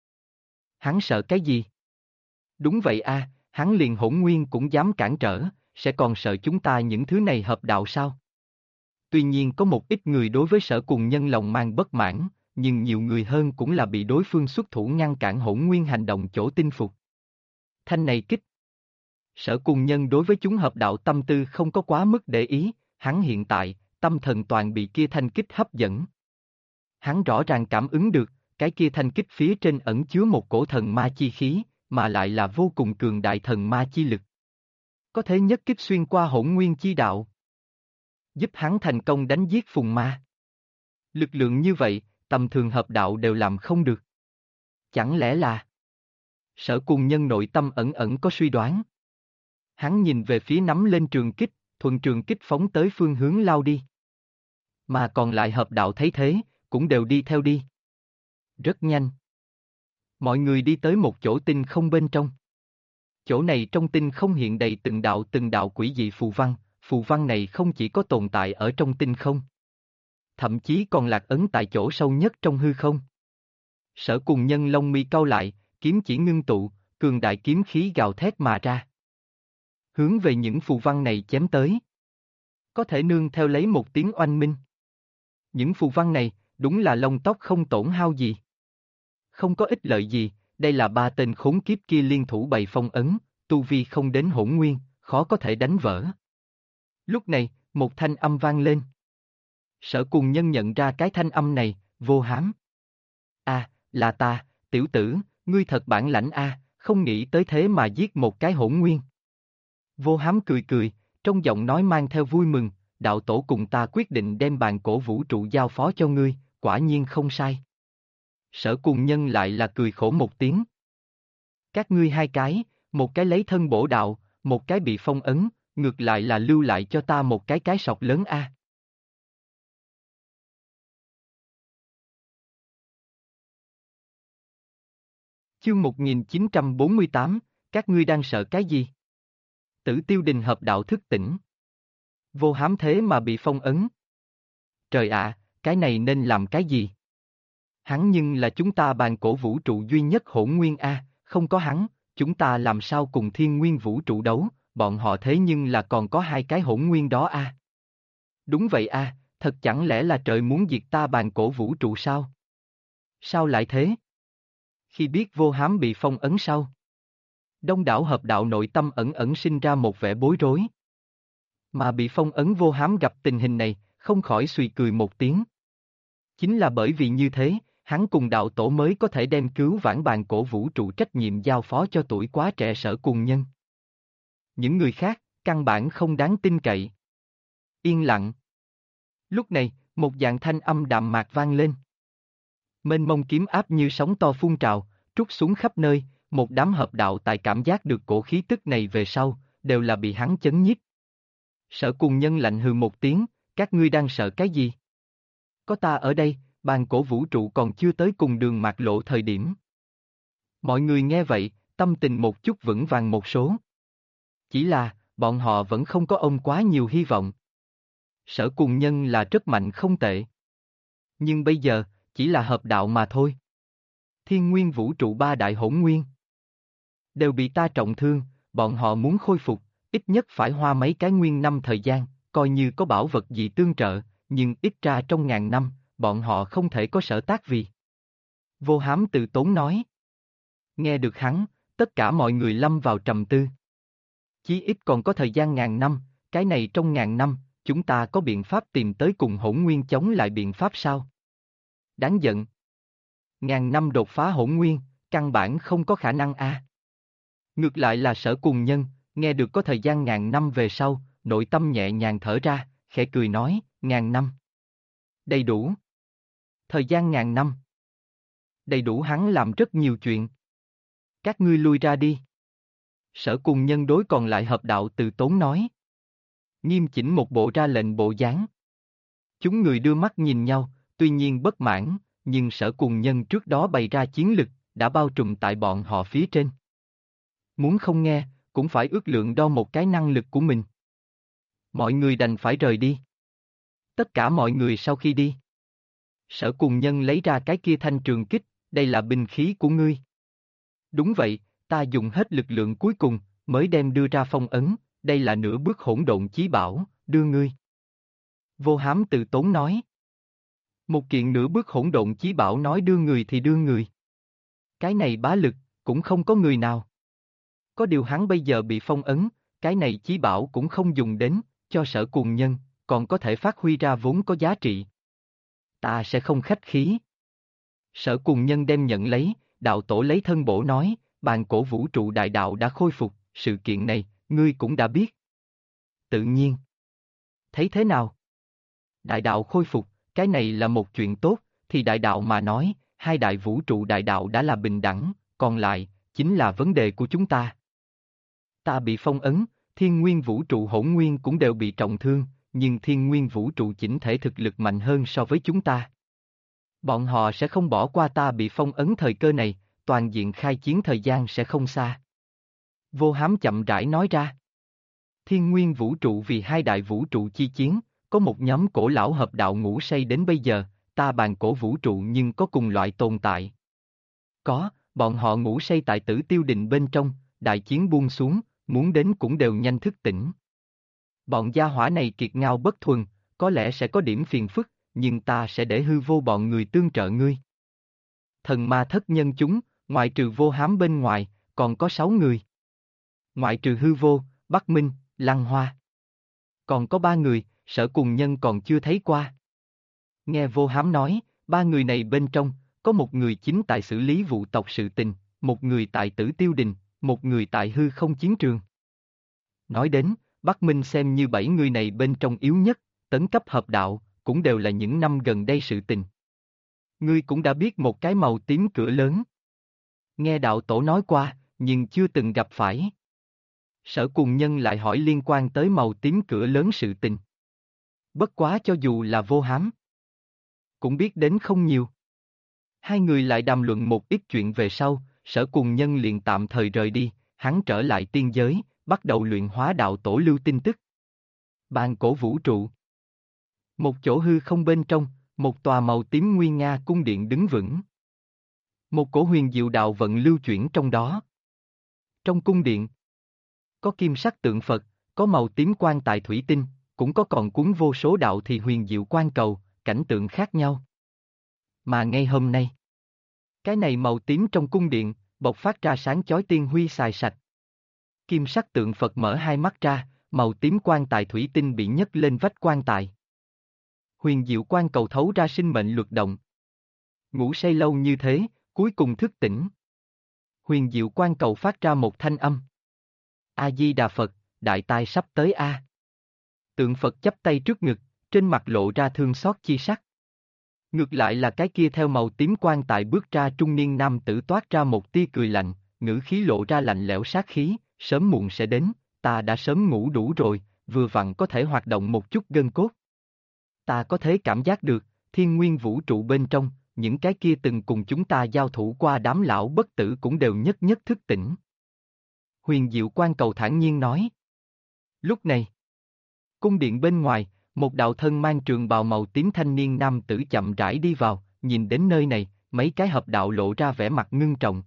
Hắn sợ cái gì? Đúng vậy a, hắn liền hỗn nguyên cũng dám cản trở, sẽ còn sợ chúng ta những thứ này hợp đạo sao? Tuy nhiên có một ít người đối với Sở Cùng Nhân lòng mang bất mãn, nhưng nhiều người hơn cũng là bị đối phương xuất thủ ngăn cản hỗn nguyên hành động chỗ tinh phục. Thanh này kích. Sở Cùng Nhân đối với chúng hợp đạo tâm tư không có quá mức để ý, hắn hiện tại, tâm thần toàn bị kia thanh kích hấp dẫn. Hắn rõ ràng cảm ứng được, cái kia thanh kích phía trên ẩn chứa một cổ thần ma chi khí, mà lại là vô cùng cường đại thần ma chi lực. Có thể nhất kích xuyên qua hỗn nguyên chi đạo. Giúp hắn thành công đánh giết phùng ma. Lực lượng như vậy, tầm thường hợp đạo đều làm không được. Chẳng lẽ là... Sở Cùng Nhân nội tâm ẩn ẩn có suy đoán. Hắn nhìn về phía nắm lên trường kích, thuận trường kích phóng tới phương hướng lao đi. Mà còn lại hợp đạo thấy thế, cũng đều đi theo đi. Rất nhanh. Mọi người đi tới một chỗ tinh không bên trong. Chỗ này trong tinh không hiện đầy từng đạo quỷ dị phù văn này không chỉ có tồn tại ở trong tinh không. Thậm chí còn lạc ấn tại chỗ sâu nhất trong hư không. Sở Cùng Nhân lông mi cau lại, kiếm chỉ ngưng tụ, cường đại kiếm khí gào thét mà ra. Hướng về những phù văn này chém tới. Có thể nương theo lấy một tiếng oanh minh. Những phù văn này, đúng là lông tóc không tổn hao gì. Không có ích lợi gì, đây là ba tên khốn kiếp kia liên thủ bày phong ấn, tu vi không đến hỗn nguyên, khó có thể đánh vỡ. Lúc này, một thanh âm vang lên. Sở Cùng Nhân nhận ra cái thanh âm này, Vô Hám. À, là ta, tiểu tử, ngươi thật bản lãnh a, không nghĩ tới thế mà giết một cái hỗn nguyên. Vô Hám cười cười, trong giọng nói mang theo vui mừng, đạo tổ cùng ta quyết định đem bàn cổ vũ trụ giao phó cho ngươi, quả nhiên không sai. Sở Cùng Nhân lại là cười khổ một tiếng. Các ngươi hai cái, một cái lấy thân bổ đạo, một cái bị phong ấn, ngược lại là lưu lại cho ta một cái sọc lớn a. Chương 1948, các ngươi đang sợ cái gì? Tử Tiêu Đình hợp đạo thức tỉnh. Vô Hám thế mà bị phong ấn. Trời ạ, cái này nên làm cái gì? Hắn nhưng là chúng ta bàn cổ vũ trụ duy nhất hỗn nguyên a, không có hắn, chúng ta làm sao cùng thiên nguyên vũ trụ đấu, bọn họ thế nhưng là còn có hai cái hỗn nguyên đó a. Đúng vậy a, thật chẳng lẽ là trời muốn diệt ta bàn cổ vũ trụ sao? Sao lại thế? Khi biết Vô Hám bị phong ấn sau, đông đảo hợp đạo nội tâm ẩn ẩn sinh ra một vẻ bối rối. Mà bị phong ấn Vô Hám gặp tình hình này, không khỏi suy cười một tiếng. Chính là bởi vì như thế, hắn cùng đạo tổ mới có thể đem cứu vãn bàn cổ vũ trụ trách nhiệm giao phó cho tuổi quá trẻ Sở Cùng Nhân. Những người khác, căn bản không đáng tin cậy. Yên lặng. Lúc này, một dạng thanh âm đạm mạc vang lên. Mênh mông kiếm áp như sóng to phun trào, trút xuống khắp nơi, một đám hợp đạo tại cảm giác được cổ khí tức này về sau, đều là bị hắn chấn nhiếp. Sở Cùng Nhân lạnh hừ một tiếng, các ngươi đang sợ cái gì? Có ta ở đây, bàn cổ vũ trụ còn chưa tới cùng đường mạt lộ thời điểm. Mọi người nghe vậy, tâm tình một chút vững vàng một số. Chỉ là, bọn họ vẫn không có ôm quá nhiều hy vọng. Sở Cùng Nhân là rất mạnh không tệ. Nhưng bây giờ, chỉ là hợp đạo mà thôi. Thiên nguyên vũ trụ ba đại hỗn nguyên đều bị ta trọng thương, bọn họ muốn khôi phục, ít nhất phải hoa mấy cái nguyên năm thời gian, coi như có bảo vật gì tương trợ, nhưng ít ra trong ngàn năm, bọn họ không thể có sở tác vì. Vô Hám từ tốn nói. Nghe được hắn, tất cả mọi người lâm vào trầm tư. Chí ít còn có thời gian 1000 năm, cái này trong 1000 năm, chúng ta có biện pháp tìm tới cùng Hỗn Nguyên chống lại biện pháp sao? Đáng giận. 1000 năm đột phá Hỗn Nguyên, căn bản không có khả năng a. Ngược lại là Sở Cùng Nhân, nghe được có thời gian 1000 năm về sau, nội tâm nhẹ nhàng thở ra, khẽ cười nói, 1000 năm. Đầy đủ. Thời gian 1000 năm. Đầy đủ hắn làm rất nhiều chuyện. Các ngươi lui ra đi. Sở Cùng Nhân đối còn lại hợp đạo từ tốn nói. Nghiêm chỉnh một bộ ra lệnh bộ dáng. Chúng người đưa mắt nhìn nhau, tuy nhiên bất mãn, nhưng Sở Cùng Nhân trước đó bày ra chiến lực, đã bao trùm tại bọn họ phía trên. Muốn không nghe, cũng phải ước lượng đo một cái năng lực của mình. Mọi người đành phải rời đi. Tất cả mọi người sau khi đi. Sở Cùng Nhân lấy ra cái kia thanh trường kích, đây là binh khí của ngươi. Đúng vậy, ta dùng hết lực lượng cuối cùng, mới đem đưa ra phong ấn, đây là nửa bước hỗn độn chí bảo, đưa ngươi. Vô Hám từ tốn nói. Một kiện nửa bước hỗn độn chí bảo nói đưa người thì đưa người. Cái này bá lực, cũng không có người nào. Có điều hắn bây giờ bị phong ấn, cái này chí bảo cũng không dùng đến, cho Sở Cùng Nhân, còn có thể phát huy ra vốn có giá trị. Ta sẽ không khách khí. Sở Cùng Nhân đem nhận lấy, đạo tổ lấy thân bổ nói, bàn cổ vũ trụ đại đạo đã khôi phục, sự kiện này, ngươi cũng đã biết. Tự nhiên. Thấy thế nào? Đại đạo khôi phục, cái này là một chuyện tốt, thì đại đạo mà nói, hai đại vũ trụ đại đạo đã là bình đẳng, còn lại, chính là vấn đề của chúng ta. Ta bị phong ấn, thiên nguyên vũ trụ hỗn nguyên cũng đều bị trọng thương, nhưng thiên nguyên vũ trụ chỉnh thể thực lực mạnh hơn so với chúng ta. Bọn họ sẽ không bỏ qua ta bị phong ấn thời cơ này, toàn diện khai chiến thời gian sẽ không xa. Vô Hám chậm rãi nói ra. Thiên nguyên vũ trụ vì hai đại vũ trụ chi chiến, có một nhóm cổ lão hợp đạo ngủ say đến bây giờ, ta bàn cổ vũ trụ nhưng có cùng loại tồn tại. Có, bọn họ ngủ say tại Tử Tiêu Đình bên trong, đại chiến buông xuống, muốn đến cũng đều nhanh thức tỉnh. Bọn gia hỏa này kiệt ngao bất thuần, có lẽ sẽ có điểm phiền phức, nhưng ta sẽ để hư vô bọn người tương trợ ngươi. Thần ma thất nhân chúng, ngoại trừ Vô Hám bên ngoài, còn có 6 người. Ngoại trừ hư vô, Bắc Minh, Lăng Hoa. Còn có 3 người, Sở Cùng Nhân còn chưa thấy qua. Nghe Vô Hám nói, 3 người này bên trong, có một người chính tại xử lý vụ tộc sự tình, một người tại Tử Tiêu Đình, một người tại hư không chiến trường. Nói đến, Bắc Minh xem như 7 người này bên trong yếu nhất, tấn cấp hợp đạo, cũng đều là những năm gần đây sự tình. Ngươi cũng đã biết một cái màu tím cửa lớn. Nghe đạo tổ nói qua, nhưng chưa từng gặp phải. Sở Cùng Nhân lại hỏi liên quan tới màu tím cửa lớn sự tình. Bất quá cho dù là Vô Hám, cũng biết đến không nhiều. Hai người lại đàm luận một ít chuyện về sau, Sở Cùng Nhân liền tạm thời rời đi, hắn trở lại tiên giới, bắt đầu luyện hóa đạo tổ lưu tin tức. Bàn cổ vũ trụ. Một chỗ hư không bên trong, một tòa màu tím nguy nga cung điện đứng vững. Một cổ huyền diệu đạo vận lưu chuyển trong đó. Trong cung điện, có kim sắc tượng Phật, có màu tím quan tài thủy tinh, cũng có còn cuốn vô số đạo thì huyền diệu quan cầu, cảnh tượng khác nhau. Mà ngay hôm nay, cái này màu tím trong cung điện, bộc phát ra sáng chói tiên huy xài sạch. Kim sắc tượng Phật mở hai mắt ra, màu tím quan tài thủy tinh bị nhấc lên vách quan tài. Huyền diệu quan cầu thấu ra sinh mệnh luật động. Ngủ say lâu như thế, cuối cùng thức tỉnh. Huyền diệu quan cầu phát ra một thanh âm. A-di-đà Phật, đại tai sắp tới a. Tượng Phật chắp tay trước ngực, trên mặt lộ ra thương xót chi sắc. Ngược lại là cái kia theo màu tím quan tài bước ra trung niên nam tử toát ra một tia cười lạnh, ngữ khí lộ ra lạnh lẽo sát khí, sớm muộn sẽ đến, ta đã sớm ngủ đủ rồi, vừa vặn có thể hoạt động một chút gân cốt. Ta có thể cảm giác được, thiên nguyên vũ trụ bên trong, những cái kia từng cùng chúng ta giao thủ qua đám lão bất tử cũng đều nhất nhất thức tỉnh. Huyền diệu quan cầu thản nhiên nói. Lúc này, cung điện bên ngoài, một đạo thân mang trường bào màu tím thanh niên nam tử chậm rãi đi vào, nhìn đến nơi này, mấy cái hợp đạo lộ ra vẻ mặt ngưng trọng.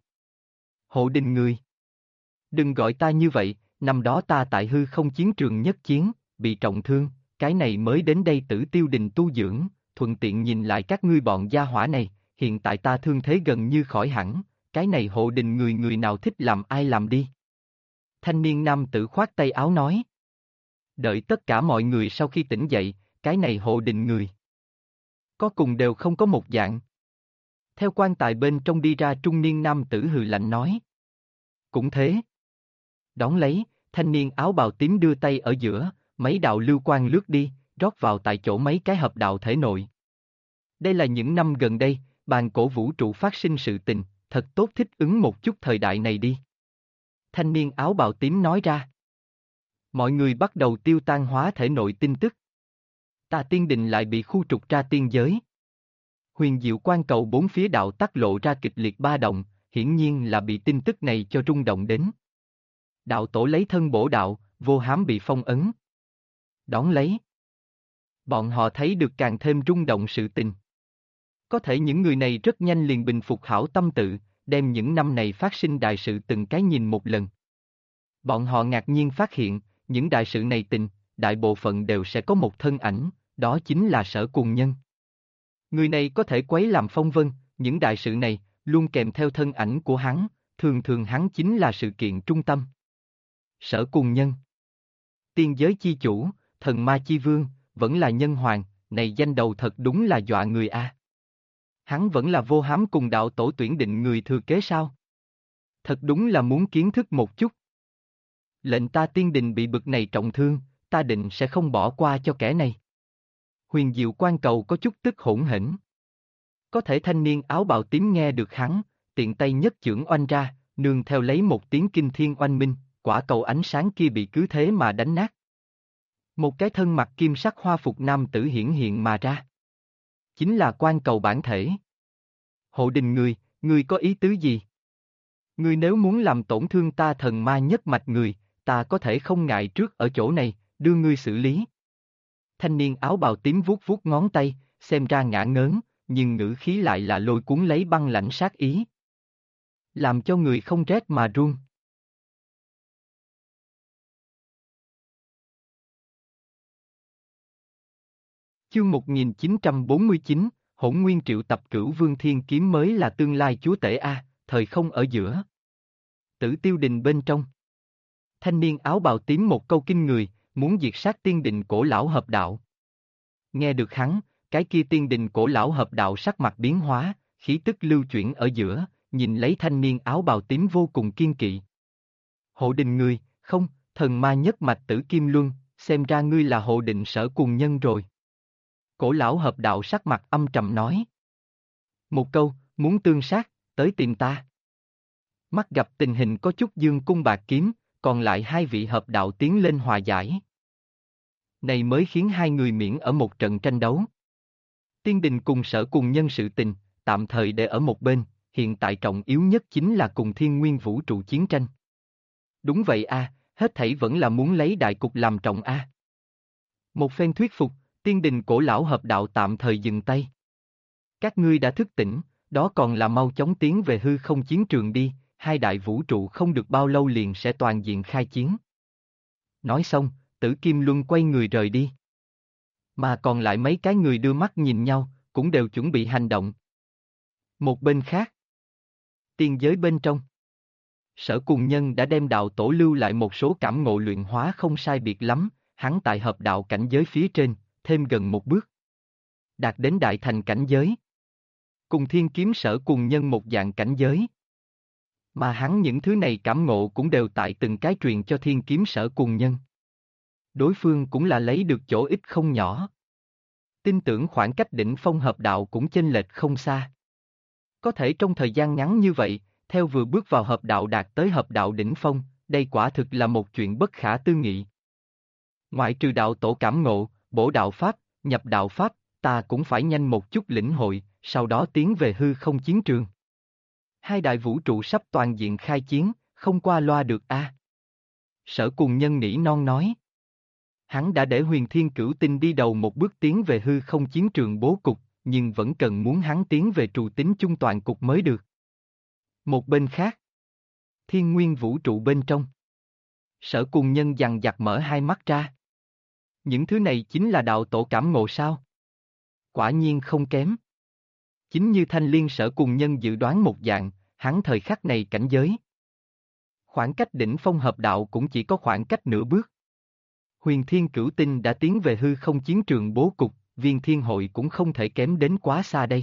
Hộ Đình người. Đừng gọi ta như vậy, năm đó ta tại hư không chiến trường nhất chiến, bị trọng thương, cái này mới đến đây Tử Tiêu Đình tu dưỡng, thuận tiện nhìn lại các ngươi bọn gia hỏa này, hiện tại ta thương thế gần như khỏi hẳn, cái này hộ đình người người nào thích làm ai làm đi. Thanh niên nam tử khoát tay áo nói. Đợi tất cả mọi người sau khi tỉnh dậy, cái này hộ đình người. Có cùng đều không có một dạng. Theo quan tài bên trong đi ra trung niên nam tử hừ lạnh nói. Cũng thế. Đón lấy, thanh niên áo bào tím đưa tay ở giữa, mấy đạo lưu quang lướt đi, rót vào tại chỗ mấy cái hợp đạo thể nội. Đây là những năm gần đây, bàn cổ vũ trụ phát sinh sự tình, thật tốt thích ứng một chút thời đại này đi. Thanh niên áo bào tím nói ra. Mọi người bắt đầu tiêu tan hóa thể nội tin tức. Tà Tiên Đình lại bị khu trục ra tiên giới. Huyền diệu quan cầu bốn phía đạo tắc lộ ra kịch liệt ba động, hiển nhiên là bị tin tức này cho rung động đến. Đạo tổ lấy thân bổ đạo, vô hám bị phong ấn. Đón lấy. Bọn họ thấy được càng thêm rung động sự tình. Có thể những người này rất nhanh liền bình phục hảo tâm tự, đem những năm này phát sinh đại sự từng cái nhìn một lần. Bọn họ ngạc nhiên phát hiện, những đại sự này tình, đại bộ phận đều sẽ có một thân ảnh, đó chính là Sở Cùng Nhân. Người này có thể quấy làm phong vân, những đại sự này, luôn kèm theo thân ảnh của hắn, thường thường hắn chính là sự kiện trung tâm. Sở Cùng Nhân. Tiên giới chi chủ, thần ma chi vương, vẫn là nhân hoàng, này danh đầu thật đúng là dọa người a. Hắn vẫn là vô hám cùng đạo tổ tuyển định người thừa kế sao? Thật đúng là muốn kiến thức một chút. Lệnh ta Tiên Đình bị bực này trọng thương, ta định sẽ không bỏ qua cho kẻ này. Huyền diệu quan cầu có chút tức hỗn hển. Có thể thanh niên áo bào tím nghe được hắn, tiện tay nhất chưởng oanh ra, nương theo lấy một tiếng kinh thiên oanh minh, quả cầu ánh sáng kia bị cứ thế mà đánh nát. Một cái thân mặc kim sắc hoa phục nam tử hiển hiện mà ra. Chính là quan cầu bản thể. Hộ đình người có ý tứ gì? Ngươi nếu muốn làm tổn thương ta thần ma nhất mạch người, ta có thể không ngại trước ở chỗ này, đưa ngươi xử lý. Thanh niên áo bào tím vuốt vuốt ngón tay, xem ra ngã ngớn, nhưng ngữ khí lại là lôi cuốn lấy băng lãnh sát ý. Làm cho người không rét mà run. Chương 1949, Hỗn Nguyên triệu tập Cửu Vương Thiên Kiếm mới là tương lai chúa tể A, thời không ở giữa. Tử Tiêu Đình bên trong. Thanh niên áo bào tím một câu kinh người, muốn diệt sát tiên đình cổ lão hợp đạo. Nghe được hắn, cái kia tiên đình cổ lão hợp đạo sắc mặt biến hóa, khí tức lưu chuyển ở giữa, nhìn lấy thanh niên áo bào tím vô cùng kiên kỵ. Hộ đình người, không, thần ma nhất mạch Tử Kim Luân, xem ra ngươi là hộ định Sở Cùng Nhân rồi. Cổ lão hợp đạo sắc mặt âm trầm nói. Một câu, muốn tương sát, tới tìm ta. Mắt gặp tình hình có chút dương cung bạc kiếm, còn lại hai vị hợp đạo tiến lên hòa giải. Này mới khiến hai người miễn ở một trận tranh đấu. Tiên đình cùng Sở Cùng Nhân sự tình, tạm thời để ở một bên, hiện tại trọng yếu nhất chính là cùng thiên nguyên vũ trụ chiến tranh. Đúng vậy a, hết thảy vẫn là muốn lấy đại cục làm trọng a. Một phen thuyết phục, tiên đình cổ lão hợp đạo tạm thời dừng tay. Các ngươi đã thức tỉnh, đó còn là mau chóng tiến về hư không chiến trường đi, hai đại vũ trụ không được bao lâu liền sẽ toàn diện khai chiến. Nói xong, Tử Kim Luân quay người rời đi. Mà còn lại mấy cái người đưa mắt nhìn nhau, cũng đều chuẩn bị hành động. Một bên khác, tiên giới bên trong, Sở Cùng Nhân đã đem đạo tổ lưu lại một số cảm ngộ luyện hóa không sai biệt lắm, hắn tại hợp đạo cảnh giới phía trên, thêm gần một bước. Đạt đến đại thành cảnh giới. Cùng thiên kiếm Sở Cùng Nhân một dạng cảnh giới. Mà hắn những thứ này cảm ngộ cũng đều tại từng cái truyền cho thiên kiếm Sở Cùng Nhân. Đối phương cũng là lấy được chỗ ít không nhỏ. Tin tưởng khoảng cách đỉnh phong hợp đạo cũng chênh lệch không xa. Có thể trong thời gian ngắn như vậy, theo vừa bước vào hợp đạo đạt tới hợp đạo đỉnh phong, đây quả thực là một chuyện bất khả tư nghị. Ngoại trừ đạo tổ cảm ngộ, bổ đạo pháp, nhập đạo pháp, ta cũng phải nhanh một chút lĩnh hội, sau đó tiến về hư không chiến trường. Hai đại vũ trụ sắp toàn diện khai chiến, không qua loa được a. Sở Cùng Nhân nỉ non nói. Hắn đã để Huyền Thiên Cửu Tinh đi đầu một bước tiến về hư không chiến trường bố cục, nhưng vẫn cần muốn hắn tiến về trù tính chung toàn cục mới được. Một bên khác, Thiên Nguyên vũ trụ bên trong, Sở Cùng Nhân dằn vặt mở hai mắt ra. Những thứ này chính là đạo tổ cảm ngộ sao? Quả nhiên không kém. Chính như Thanh Liên Sở cùng nhân dự đoán một dạng, hắn thời khắc này cảnh giới. Khoảng cách đỉnh phong hợp đạo cũng chỉ có khoảng cách nửa bước. Huyền Thiên Cửu Tinh đã tiến về hư không chiến trường bố cục, Viên Thiên Hội cũng không thể kém đến quá xa đây.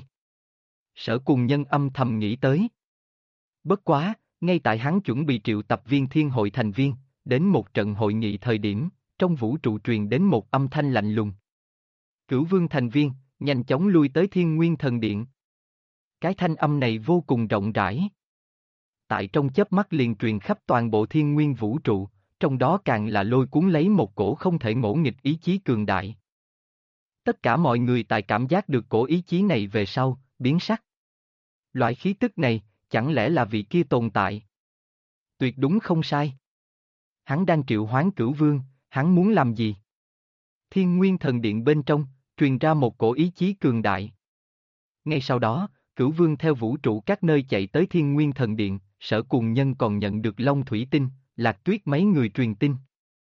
Sở cùng nhân âm thầm nghĩ tới. Bất quá, ngay tại hắn chuẩn bị triệu tập Viên Thiên Hội thành viên, đến một trận hội nghị thời điểm, trong vũ trụ truyền đến một âm thanh lạnh lùng. Cửu Vương thành viên, nhanh chóng lui tới Thiên Nguyên Thần Điện. Cái thanh âm này vô cùng rộng rãi. Tại trong chớp mắt liền truyền khắp toàn bộ Thiên Nguyên vũ trụ, trong đó càng là lôi cuốn lấy một cổ không thể ngỗ nghịch ý chí cường đại. Tất cả mọi người tại cảm giác được cổ ý chí này về sau, biến sắc. Loại khí tức này, chẳng lẽ là vị kia tồn tại? Tuyệt đúng không sai. Hắn đang triệu hoán Cửu Vương, hắn muốn làm gì? Thiên Nguyên Thần Điện bên trong, truyền ra một cổ ý chí cường đại. Ngay sau đó, Cửu Vương theo vũ trụ các nơi chạy tới Thiên Nguyên Thần Điện, Sở cùng nhân còn nhận được Long Thủy Tinh, Lạc Tuyết mấy người truyền tin.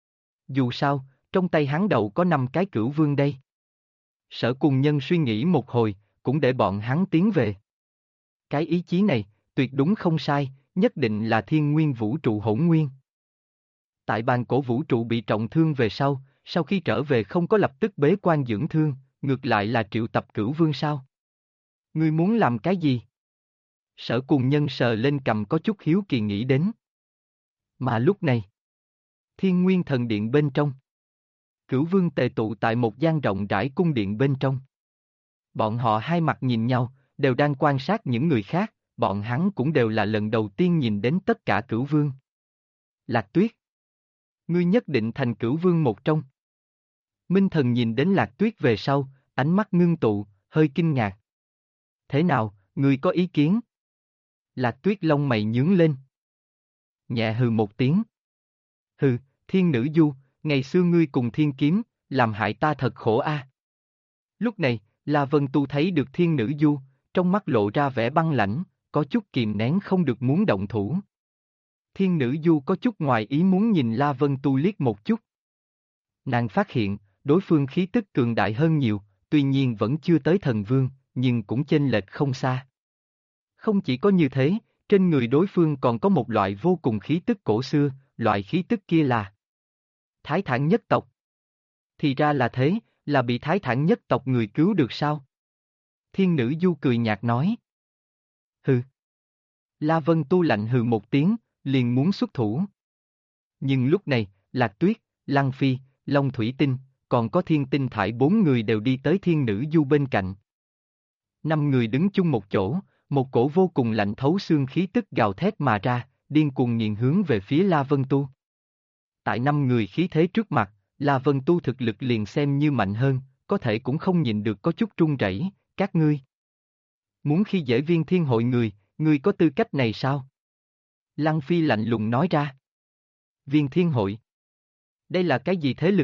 Dù sao, trong tay hắn đầu có 5 cái Cửu Vương đây. Sở cùng nhân suy nghĩ một hồi, cũng để bọn hắn tiến về. Cái ý chí này, tuyệt đúng không sai, nhất định là Thiên Nguyên vũ trụ hỗn nguyên. Tại bàn cổ vũ trụ bị trọng thương về sau khi trở về không có lập tức bế quan dưỡng thương, ngược lại là triệu tập Cửu Vương sao? Ngươi muốn làm cái gì? Sở cùng nhân sờ lên cầm có chút hiếu kỳ nghĩ đến. Mà lúc này, Thiên Nguyên Thần Điện bên trong, Cửu Vương tề tụ tại một gian rộng rãi cung điện bên trong. Bọn họ hai mặt nhìn nhau, đều đang quan sát những người khác, bọn hắn cũng đều là lần đầu tiên nhìn đến tất cả Cửu Vương. Lạc Tuyết, ngươi nhất định thành Cửu Vương một trong. Minh Thần nhìn đến Lạc Tuyết về sau, ánh mắt ngưng tụ, hơi kinh ngạc. Thế nào, ngươi có ý kiến? Lạc Tuyết lông mày nhướng lên. Nhẹ hừ một tiếng. Hừ, Thiên Nữ Du, ngày xưa ngươi cùng Thiên Kiếm, làm hại ta thật khổ a. Lúc này, La Vân Tu thấy được Thiên Nữ Du, trong mắt lộ ra vẻ băng lãnh, có chút kìm nén không được muốn động thủ. Thiên Nữ Du có chút ngoài ý muốn nhìn La Vân Tu liếc một chút. Nàng phát hiện, đối phương khí tức cường đại hơn nhiều, tuy nhiên vẫn chưa tới thần vương, nhưng cũng chênh lệch không xa. Không chỉ có như thế, trên người đối phương còn có một loại vô cùng khí tức cổ xưa, loại khí tức kia là Thái Thản nhất tộc. Thì ra là thế, là bị Thái Thản nhất tộc người cứu được sao? Thiên Nữ Du cười nhạt nói. Hừ. La Vân Tu lạnh hừ một tiếng, liền muốn xuất thủ. Nhưng lúc này, Lạc Tuyết, Lăng Phi, Long Thủy Tinh, còn có Thiên Tinh Thải 4 người đều đi tới Thiên Nữ Du bên cạnh. 5 người đứng chung một chỗ, một cổ vô cùng lạnh thấu xương khí tức gào thét mà ra, điên cuồng nghiền hướng về phía La Vân Tu. Tại 5 người khí thế trước mặt, La Vân Tu thực lực liền xem như mạnh hơn, có thể cũng không nhìn được có chút run rẩy. Các ngươi muốn khi dễ Viên Thiên Hội người có tư cách này sao? Lăng Phi lạnh lùng nói ra. Viên Thiên Hội? Đây là cái gì thế lực?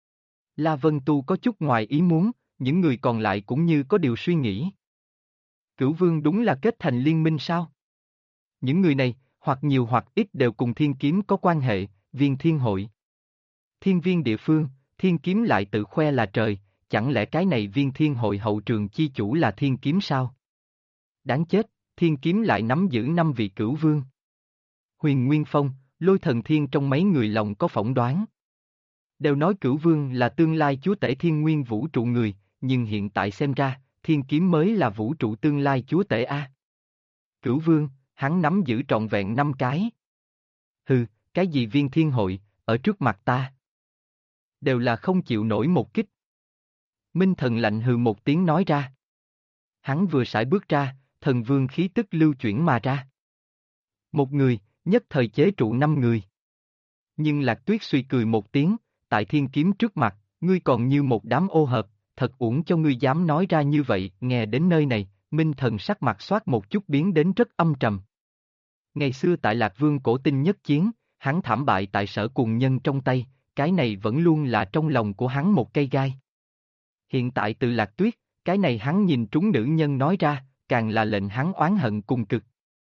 La Vân Tu có chút ngoài ý muốn, những người còn lại cũng như có điều suy nghĩ. Cửu Vương đúng là kết thành liên minh sao? Những người này, hoặc nhiều hoặc ít đều cùng Thiên Kiếm có quan hệ, Viên Thiên Hội. Thiên Viên địa phương, Thiên Kiếm lại tự khoe là trời, chẳng lẽ cái này Viên Thiên Hội hậu trường chi chủ là Thiên Kiếm sao? Đáng chết, Thiên Kiếm lại nắm giữ 5 vị Cửu Vương. Huyền Nguyên Phong, Lôi Thần Thiên trong mấy người lòng có phỏng đoán. Đều nói Cửu Vương là tương lai chúa tể Thiên Nguyên vũ trụ người, nhưng hiện tại xem ra, Thiên Kiếm mới là vũ trụ tương lai chúa tể a. Cửu Vương, hắn nắm giữ trọn vẹn 5 cái. Hừ, cái gì Viên Thiên Hội, ở trước mặt ta? Đều là không chịu nổi một kích. Minh Thần lạnh hừ một tiếng nói ra. Hắn vừa sải bước ra, thần vương khí tức lưu chuyển mà ra. Một người, nhất thời chế trụ 5 người. Nhưng Lạc Tuyết suy cười một tiếng, tại Thiên Kiếm trước mặt, ngươi còn như một đám ô hợp, thật uổng cho ngươi dám nói ra như vậy. Nghe đến nơi này, Minh Thần sắc mặt xoát một chút biến đến rất âm trầm. Ngày xưa tại Lạc Vương cổ tinh nhất chiến, hắn thảm bại tại Sở cùng nhân trong tay, cái này vẫn luôn là trong lòng của hắn một cây gai. Hiện tại từ Lạc Tuyết, cái này hắn nhìn trúng nữ nhân nói ra, càng là lệnh hắn oán hận cùng cực.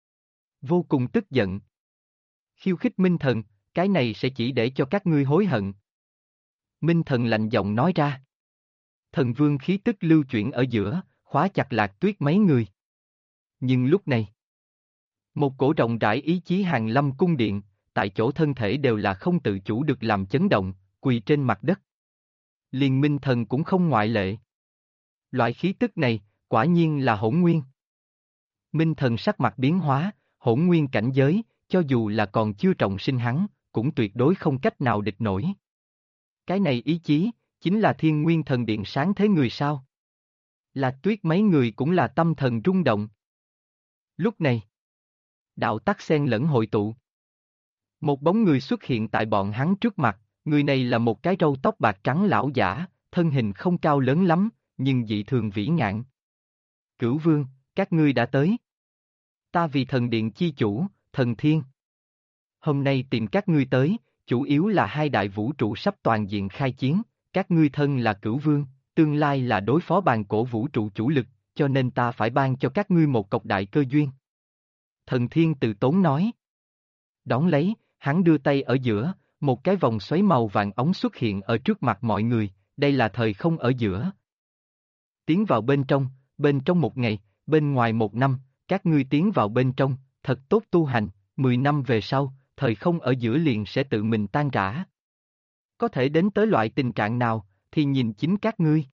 Vô cùng tức giận. Khiêu khích Minh Thần, cái này sẽ chỉ để cho các ngươi hối hận. Minh Thần lạnh giọng nói ra. Thần vương khí tức lưu chuyển ở giữa, khóa chặt Lạc Tuyết mấy người. Nhưng lúc này, một cổ rộng rãi ý chí hàng lâm cung điện, tại chỗ thân thể đều là không tự chủ được làm chấn động, quỳ trên mặt đất. Liền Minh Thần cũng không ngoại lệ. Loại khí tức này, quả nhiên là hỗn nguyên. Minh Thần sắc mặt biến hóa, hỗn nguyên cảnh giới, cho dù là còn chưa trọng sinh hắn, cũng tuyệt đối không cách nào địch nổi. Cái này ý chí, chính là Thiên Nguyên Thần Điện sáng thế người sao? Lạc Tuyết mấy người cũng là tâm thần rung động. Lúc này, đạo tắc xen lẫn hội tụ. Một bóng người xuất hiện tại bọn hắn trước mặt, người này là một cái râu tóc bạc trắng lão giả, thân hình không cao lớn lắm, nhưng dị thường vĩ ngạn. Cửu Vương, các ngươi đã tới. Ta vì thần điện chi chủ, thần thiên. Hôm nay tìm các ngươi tới, chủ yếu là hai đại vũ trụ sắp toàn diện khai chiến, các ngươi thân là Cửu Vương, tương lai là đối phó bàn cổ vũ trụ chủ lực, cho nên ta phải ban cho các ngươi một cọc đại cơ duyên. Thần thiên từ tốn nói. Đón lấy, hắn đưa tay ở giữa, một cái vòng xoáy màu vàng ống xuất hiện ở trước mặt mọi người, đây là thời không ở giữa. Tiến vào bên trong một ngày, bên ngoài một năm, các ngươi tiến vào bên trong, thật tốt tu hành, 10 năm về sau, thời không ở giữa liền sẽ tự mình tan rã. Có thể đến tới loại tình trạng nào, thì nhìn chính các ngươi.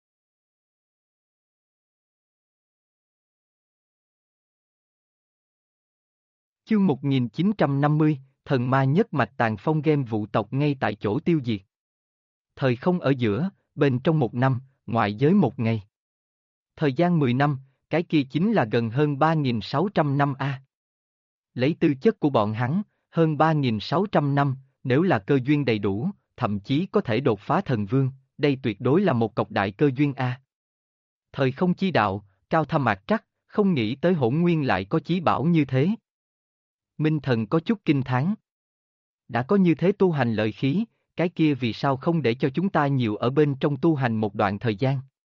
Chương 1950, thần ma nhất mạch tàn phong game vụ tộc ngay tại chỗ tiêu diệt. Thời không ở giữa, bên trong một năm, ngoại giới một ngày. Thời gian 10 năm, cái kia chính là gần hơn 3.600 năm a. Lấy tư chất của bọn hắn, hơn 3.600 năm, nếu là cơ duyên đầy đủ, thậm chí có thể đột phá thần vương, đây tuyệt đối là một cọc đại cơ duyên a. Thời không chi đạo, cao thâm mạc trắc, không nghĩ tới hỗn nguyên lại có chí bảo như thế. Minh Thần có chút kinh thán. Đã có như thế tu hành lợi khí, cái kia vì sao không để cho chúng ta nhiều ở bên trong tu hành một đoạn thời gian?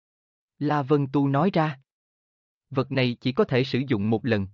La Vân Tu nói ra. Vật này chỉ có thể sử dụng một lần.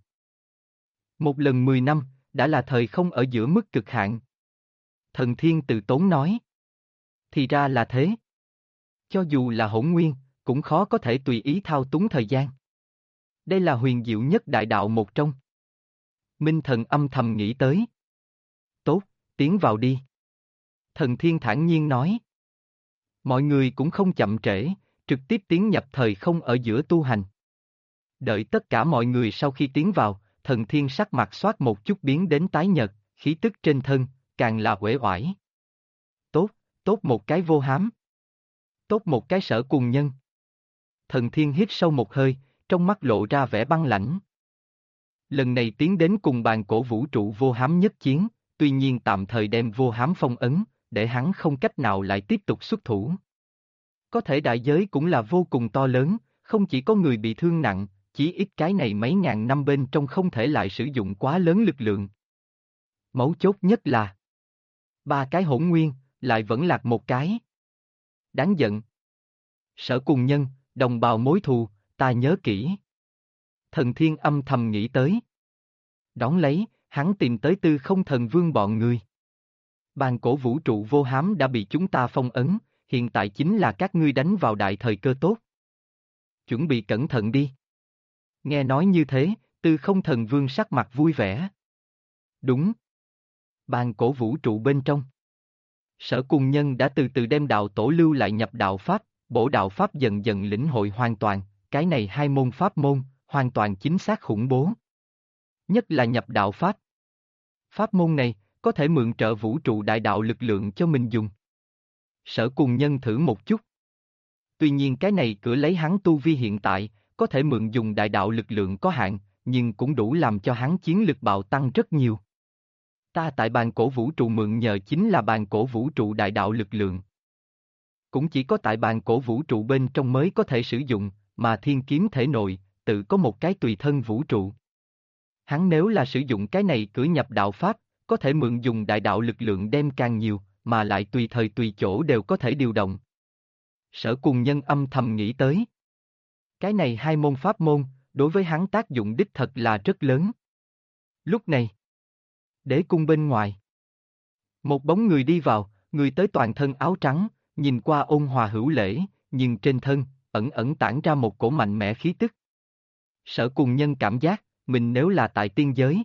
Một lần 10 năm, đã là thời không ở giữa mức cực hạn. Thần Thiên từ tốn nói. Thì ra là thế. Cho dù là hỗn nguyên, cũng khó có thể tùy ý thao túng thời gian. Đây là huyền diệu nhất đại đạo một trong. Minh Thần âm thầm nghĩ tới. Tốt, tiến vào đi. Thần Thiên thản nhiên nói. Mọi người cũng không chậm trễ, trực tiếp tiến nhập thời không ở giữa tu hành. Đợi tất cả mọi người sau khi tiến vào, Thần Thiên sắc mặt xoát một chút biến đến tái nhợt, khí tức trên thân, càng là uể oải. Tốt, tốt một cái vô hám. Tốt một cái Sở Cùng Nhân. Thần Thiên hít sâu một hơi, trong mắt lộ ra vẻ băng lãnh. Lần này tiến đến cùng bàn cổ vũ trụ vô hám nhất chiến, tuy nhiên tạm thời đem vô hám phong ấn, để hắn không cách nào lại tiếp tục xuất thủ. Có thể đại giới cũng là vô cùng to lớn, không chỉ có người bị thương nặng, chỉ ít cái này mấy ngàn năm bên trong không thể lại sử dụng quá lớn lực lượng. Mấu chốt nhất là 3 cái hỗn nguyên, lại vẫn lạc một cái. Đáng giận. Sở Cùng Nhân, đồng bào mối thù, ta nhớ kỹ. Thần Thiên âm thầm nghĩ tới. Đón lấy, hắn tìm tới Tư Không Thần Vương bọn người. Bàn cổ vũ trụ vô hám đã bị chúng ta phong ấn, hiện tại chính là các ngươi đánh vào đại thời cơ tốt. Chuẩn bị cẩn thận đi. Nghe nói như thế, Tư Không Thần Vương sắc mặt vui vẻ. Đúng. Bàn cổ vũ trụ bên trong. Sở Cùng Nhân đã từ từ đem đạo tổ lưu lại nhập đạo Pháp, bổ đạo Pháp dần dần lĩnh hội hoàn toàn, cái này hai môn Pháp môn, hoàn toàn chính xác khủng bố. Nhất là nhập đạo Pháp. Pháp môn này, có thể mượn trợ vũ trụ đại đạo lực lượng cho mình dùng. Sở Cùng Nhân thử một chút. Tuy nhiên cái này cửa lấy hắn tu vi hiện tại, có thể mượn dùng đại đạo lực lượng có hạn, nhưng cũng đủ làm cho hắn chiến lực bạo tăng rất nhiều. Ta tại bàn cổ vũ trụ mượn nhờ chính là bàn cổ vũ trụ đại đạo lực lượng. Cũng chỉ có tại bàn cổ vũ trụ bên trong mới có thể sử dụng, mà thiên kiếm thể nội, tự có một cái tùy thân vũ trụ. Hắn nếu là sử dụng cái này cửa nhập đạo Pháp, có thể mượn dùng đại đạo lực lượng đem càng nhiều, mà lại tùy thời tùy chỗ đều có thể điều động. Sở Cùng Nhân âm thầm nghĩ tới. Cái này hai môn pháp môn, đối với hắn tác dụng đích thật là rất lớn. Lúc này, đế cung bên ngoài. Một bóng người đi vào, người tới toàn thân áo trắng, nhìn qua ôn hòa hữu lễ, nhưng trên thân, ẩn ẩn tản ra một cổ mạnh mẽ khí tức. Sở Cùng Nhân cảm giác, mình nếu là tại tiên giới,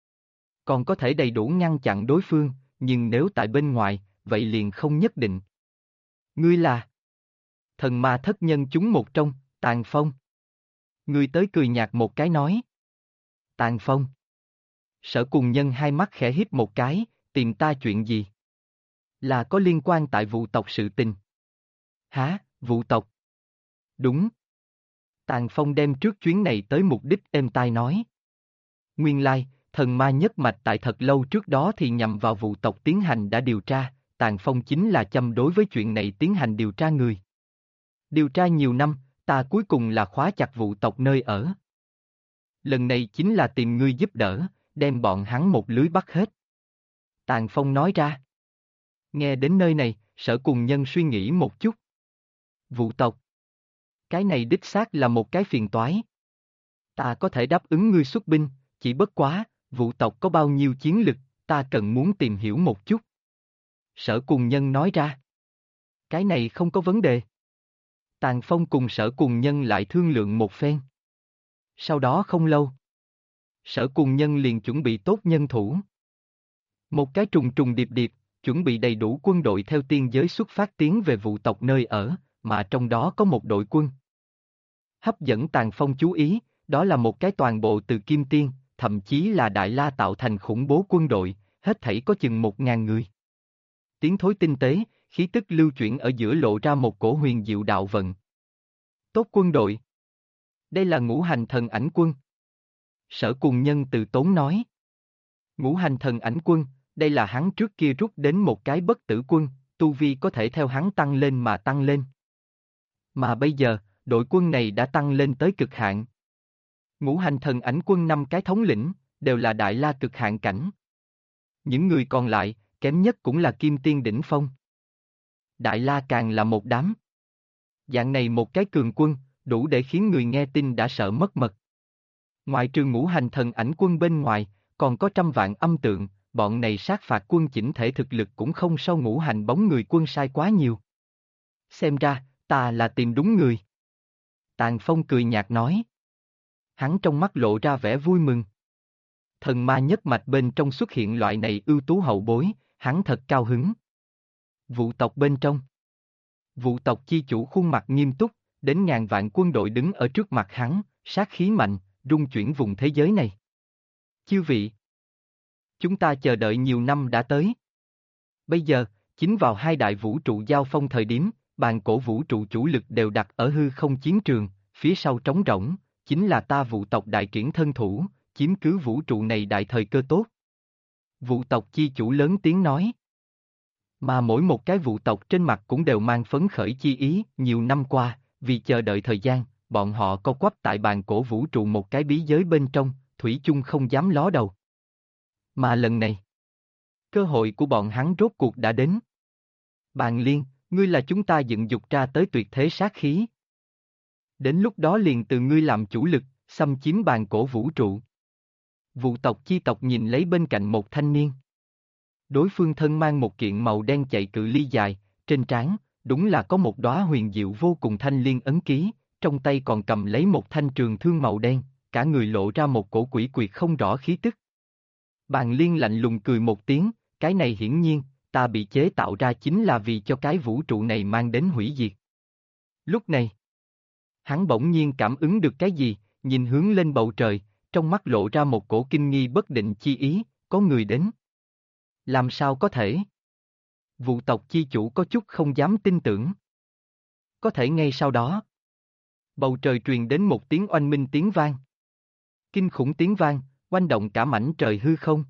còn có thể đầy đủ ngăn chặn đối phương, nhưng nếu tại bên ngoài, vậy liền không nhất định. Ngươi là thần ma thất nhân chúng một trong, Tàn Phong. Ngươi tới cười nhạt một cái nói. Tàn Phong. Sở Cùng Nhân hai mắt khẽ híp một cái, tìm ta chuyện gì? Là có liên quan tại vụ tộc sự tình. Hả, vụ tộc? Đúng. Tàn Phong đem trước chuyến này tới mục đích êm tai nói. Nguyên lai, thần ma nhất mạch tại thật lâu trước đó thì nhằm vào vụ tộc tiến hành đã điều tra, Tàn Phong chính là châm đối với chuyện này tiến hành điều tra người. Điều tra nhiều năm, ta cuối cùng là khóa chặt vụ tộc nơi ở. Lần này chính là tìm ngươi giúp đỡ, đem bọn hắn một lưới bắt hết. Tàn Phong nói ra. Nghe đến nơi này, Sở Cùng Nhân suy nghĩ một chút. Vụ tộc. Cái này đích xác là một cái phiền toái. Ta có thể đáp ứng ngươi xuất binh, chỉ bất quá, vụ tộc có bao nhiêu chiến lực, ta cần muốn tìm hiểu một chút. Sở Cùng Nhân nói ra. Cái này không có vấn đề. Tàn Phong cùng Sở Cùng Nhân lại thương lượng một phen. Sau đó không lâu, Sở Cùng Nhân liền chuẩn bị tốt nhân thủ. Một cái trùng trùng điệp điệp, chuẩn bị đầy đủ quân đội theo tiên giới xuất phát tiến về vụ tộc nơi ở, mà trong đó có một đội quân. Hấp dẫn Tàn Phong chú ý, đó là một cái toàn bộ từ Kim Tiên, thậm chí là Đại La tạo thành khủng bố quân đội, hết thảy có chừng 1.000 người. Tiếng thối tinh tế, khí tức lưu chuyển ở giữa lộ ra một cổ huyền diệu đạo vận. Tốt quân đội. Đây là Ngũ Hành Thần Ảnh Quân. Sở Cùng Nhân từ tốn nói. Ngũ Hành Thần Ảnh Quân, đây là hắn trước kia rút đến một cái bất tử quân, tu vi có thể theo hắn tăng lên mà tăng lên. Mà bây giờ, đội quân này đã tăng lên tới cực hạn. Ngũ Hành Thần Ảnh Quân 5 cái thống lĩnh, đều là Đại La cực hạn cảnh. Những người còn lại, kém nhất cũng là Kim Tiên đỉnh phong. Đại La càng là một đám. Dạng này một cái cường quân, đủ để khiến người nghe tin đã sợ mất mật. Ngoại trừ Ngũ Hành Thần Ảnh Quân bên ngoài, còn có trăm vạn âm tượng, bọn này sát phạt quân chỉnh thể thực lực cũng không sau Ngũ Hành bóng người quân sai quá nhiều. Xem ra, ta là tìm đúng người. Tàn Phong cười nhạt nói. Hắn trong mắt lộ ra vẻ vui mừng. Thần ma nhất mạch bên trong xuất hiện loại này ưu tú hậu bối, hắn thật cao hứng. Vụ tộc bên trong. Vụ tộc chi chủ khuôn mặt nghiêm túc, đến ngàn vạn quân đội đứng ở trước mặt hắn, sát khí mạnh, rung chuyển vùng thế giới này. Chư vị, chúng ta chờ đợi nhiều năm đã tới. Bây giờ, chính vào hai đại vũ trụ giao phong thời điểm, bàn cổ vũ trụ chủ lực đều đặt ở hư không chiến trường, phía sau trống rỗng, chính là ta vụ tộc đại triển thân thủ, chiếm cứ vũ trụ này đại thời cơ tốt. Vụ tộc chi chủ lớn tiếng nói. Mà mỗi một cái vụ tộc trên mặt cũng đều mang phấn khởi chi ý, nhiều năm qua, vì chờ đợi thời gian, bọn họ co quắp tại bàn cổ vũ trụ một cái bí giới bên trong, thủy chung không dám ló đầu. Mà lần này, cơ hội của bọn hắn rốt cuộc đã đến. Bàn Liên, ngươi là chúng ta dựng dục ra tới tuyệt thế sát khí. Đến lúc đó liền từ ngươi làm chủ lực, xâm chiếm bàn cổ vũ trụ. Vụ tộc chi tộc nhìn lấy bên cạnh một thanh niên. Đối phương thân mang một kiện màu đen chạy cự ly dài, trên trán, đúng là có một đóa huyền diệu vô cùng thanh liên ấn ký, trong tay còn cầm lấy một thanh trường thương màu đen, cả người lộ ra một cổ quỷ quyệt không rõ khí tức. Bàn Liên lạnh lùng cười một tiếng, cái này hiển nhiên, ta bị chế tạo ra chính là vì cho cái vũ trụ này mang đến hủy diệt. Lúc này, hắn bỗng nhiên cảm ứng được cái gì, nhìn hướng lên bầu trời, trong mắt lộ ra một cổ kinh nghi bất định chi ý, có người đến. Làm sao có thể? Vụ tộc chi chủ có chút không dám tin tưởng. Có thể ngay sau đó, bầu trời truyền đến một tiếng oanh minh tiếng vang. Kinh khủng tiếng vang, oanh động cả mảnh trời hư không.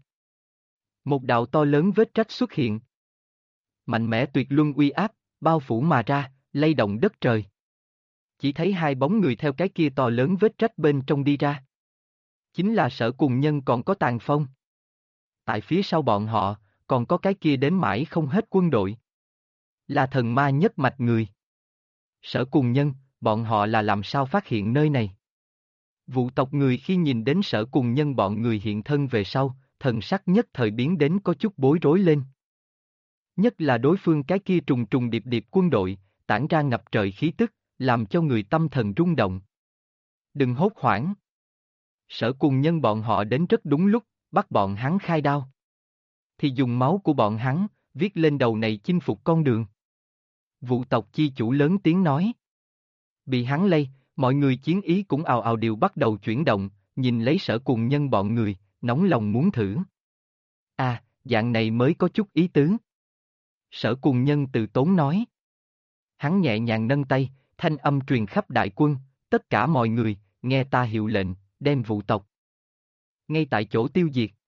Một đạo to lớn vết rách xuất hiện. Mạnh mẽ tuyệt luân uy áp, bao phủ mà ra, lay động đất trời. Chỉ thấy hai bóng người theo cái kia to lớn vết rách bên trong đi ra. Chính là Sở Cùng Nhân còn có Tàn Phong. Tại phía sau bọn họ, còn có cái kia đến mãi không hết quân đội. Là thần ma nhất mạch người. Sở Cùng Nhân, bọn họ là làm sao phát hiện nơi này? Vụ tộc người khi nhìn đến Sở Cùng Nhân bọn người hiện thân về sau, thần sắc nhất thời biến đến có chút bối rối lên. Nhất là đối phương cái kia trùng trùng điệp điệp quân đội, tản ra ngập trời khí tức, làm cho người tâm thần rung động. Đừng hốt hoảng. Sở Cùng Nhân bọn họ đến rất đúng lúc, bắt bọn hắn khai đao. Thì dùng máu của bọn hắn, viết lên đầu này chinh phục con đường. Vụ tộc chi chủ lớn tiếng nói. Bị hắn lây, mọi người chiến ý cũng ào ào đều bắt đầu chuyển động, nhìn lấy Sở Cùng Nhân bọn người, nóng lòng muốn thử. À, dạng này mới có chút ý tứ. Sở Cùng Nhân từ tốn nói. Hắn nhẹ nhàng nâng tay, thanh âm truyền khắp đại quân, tất cả mọi người, nghe ta hiệu lệnh, đem vụ tộc ngay tại chỗ tiêu diệt.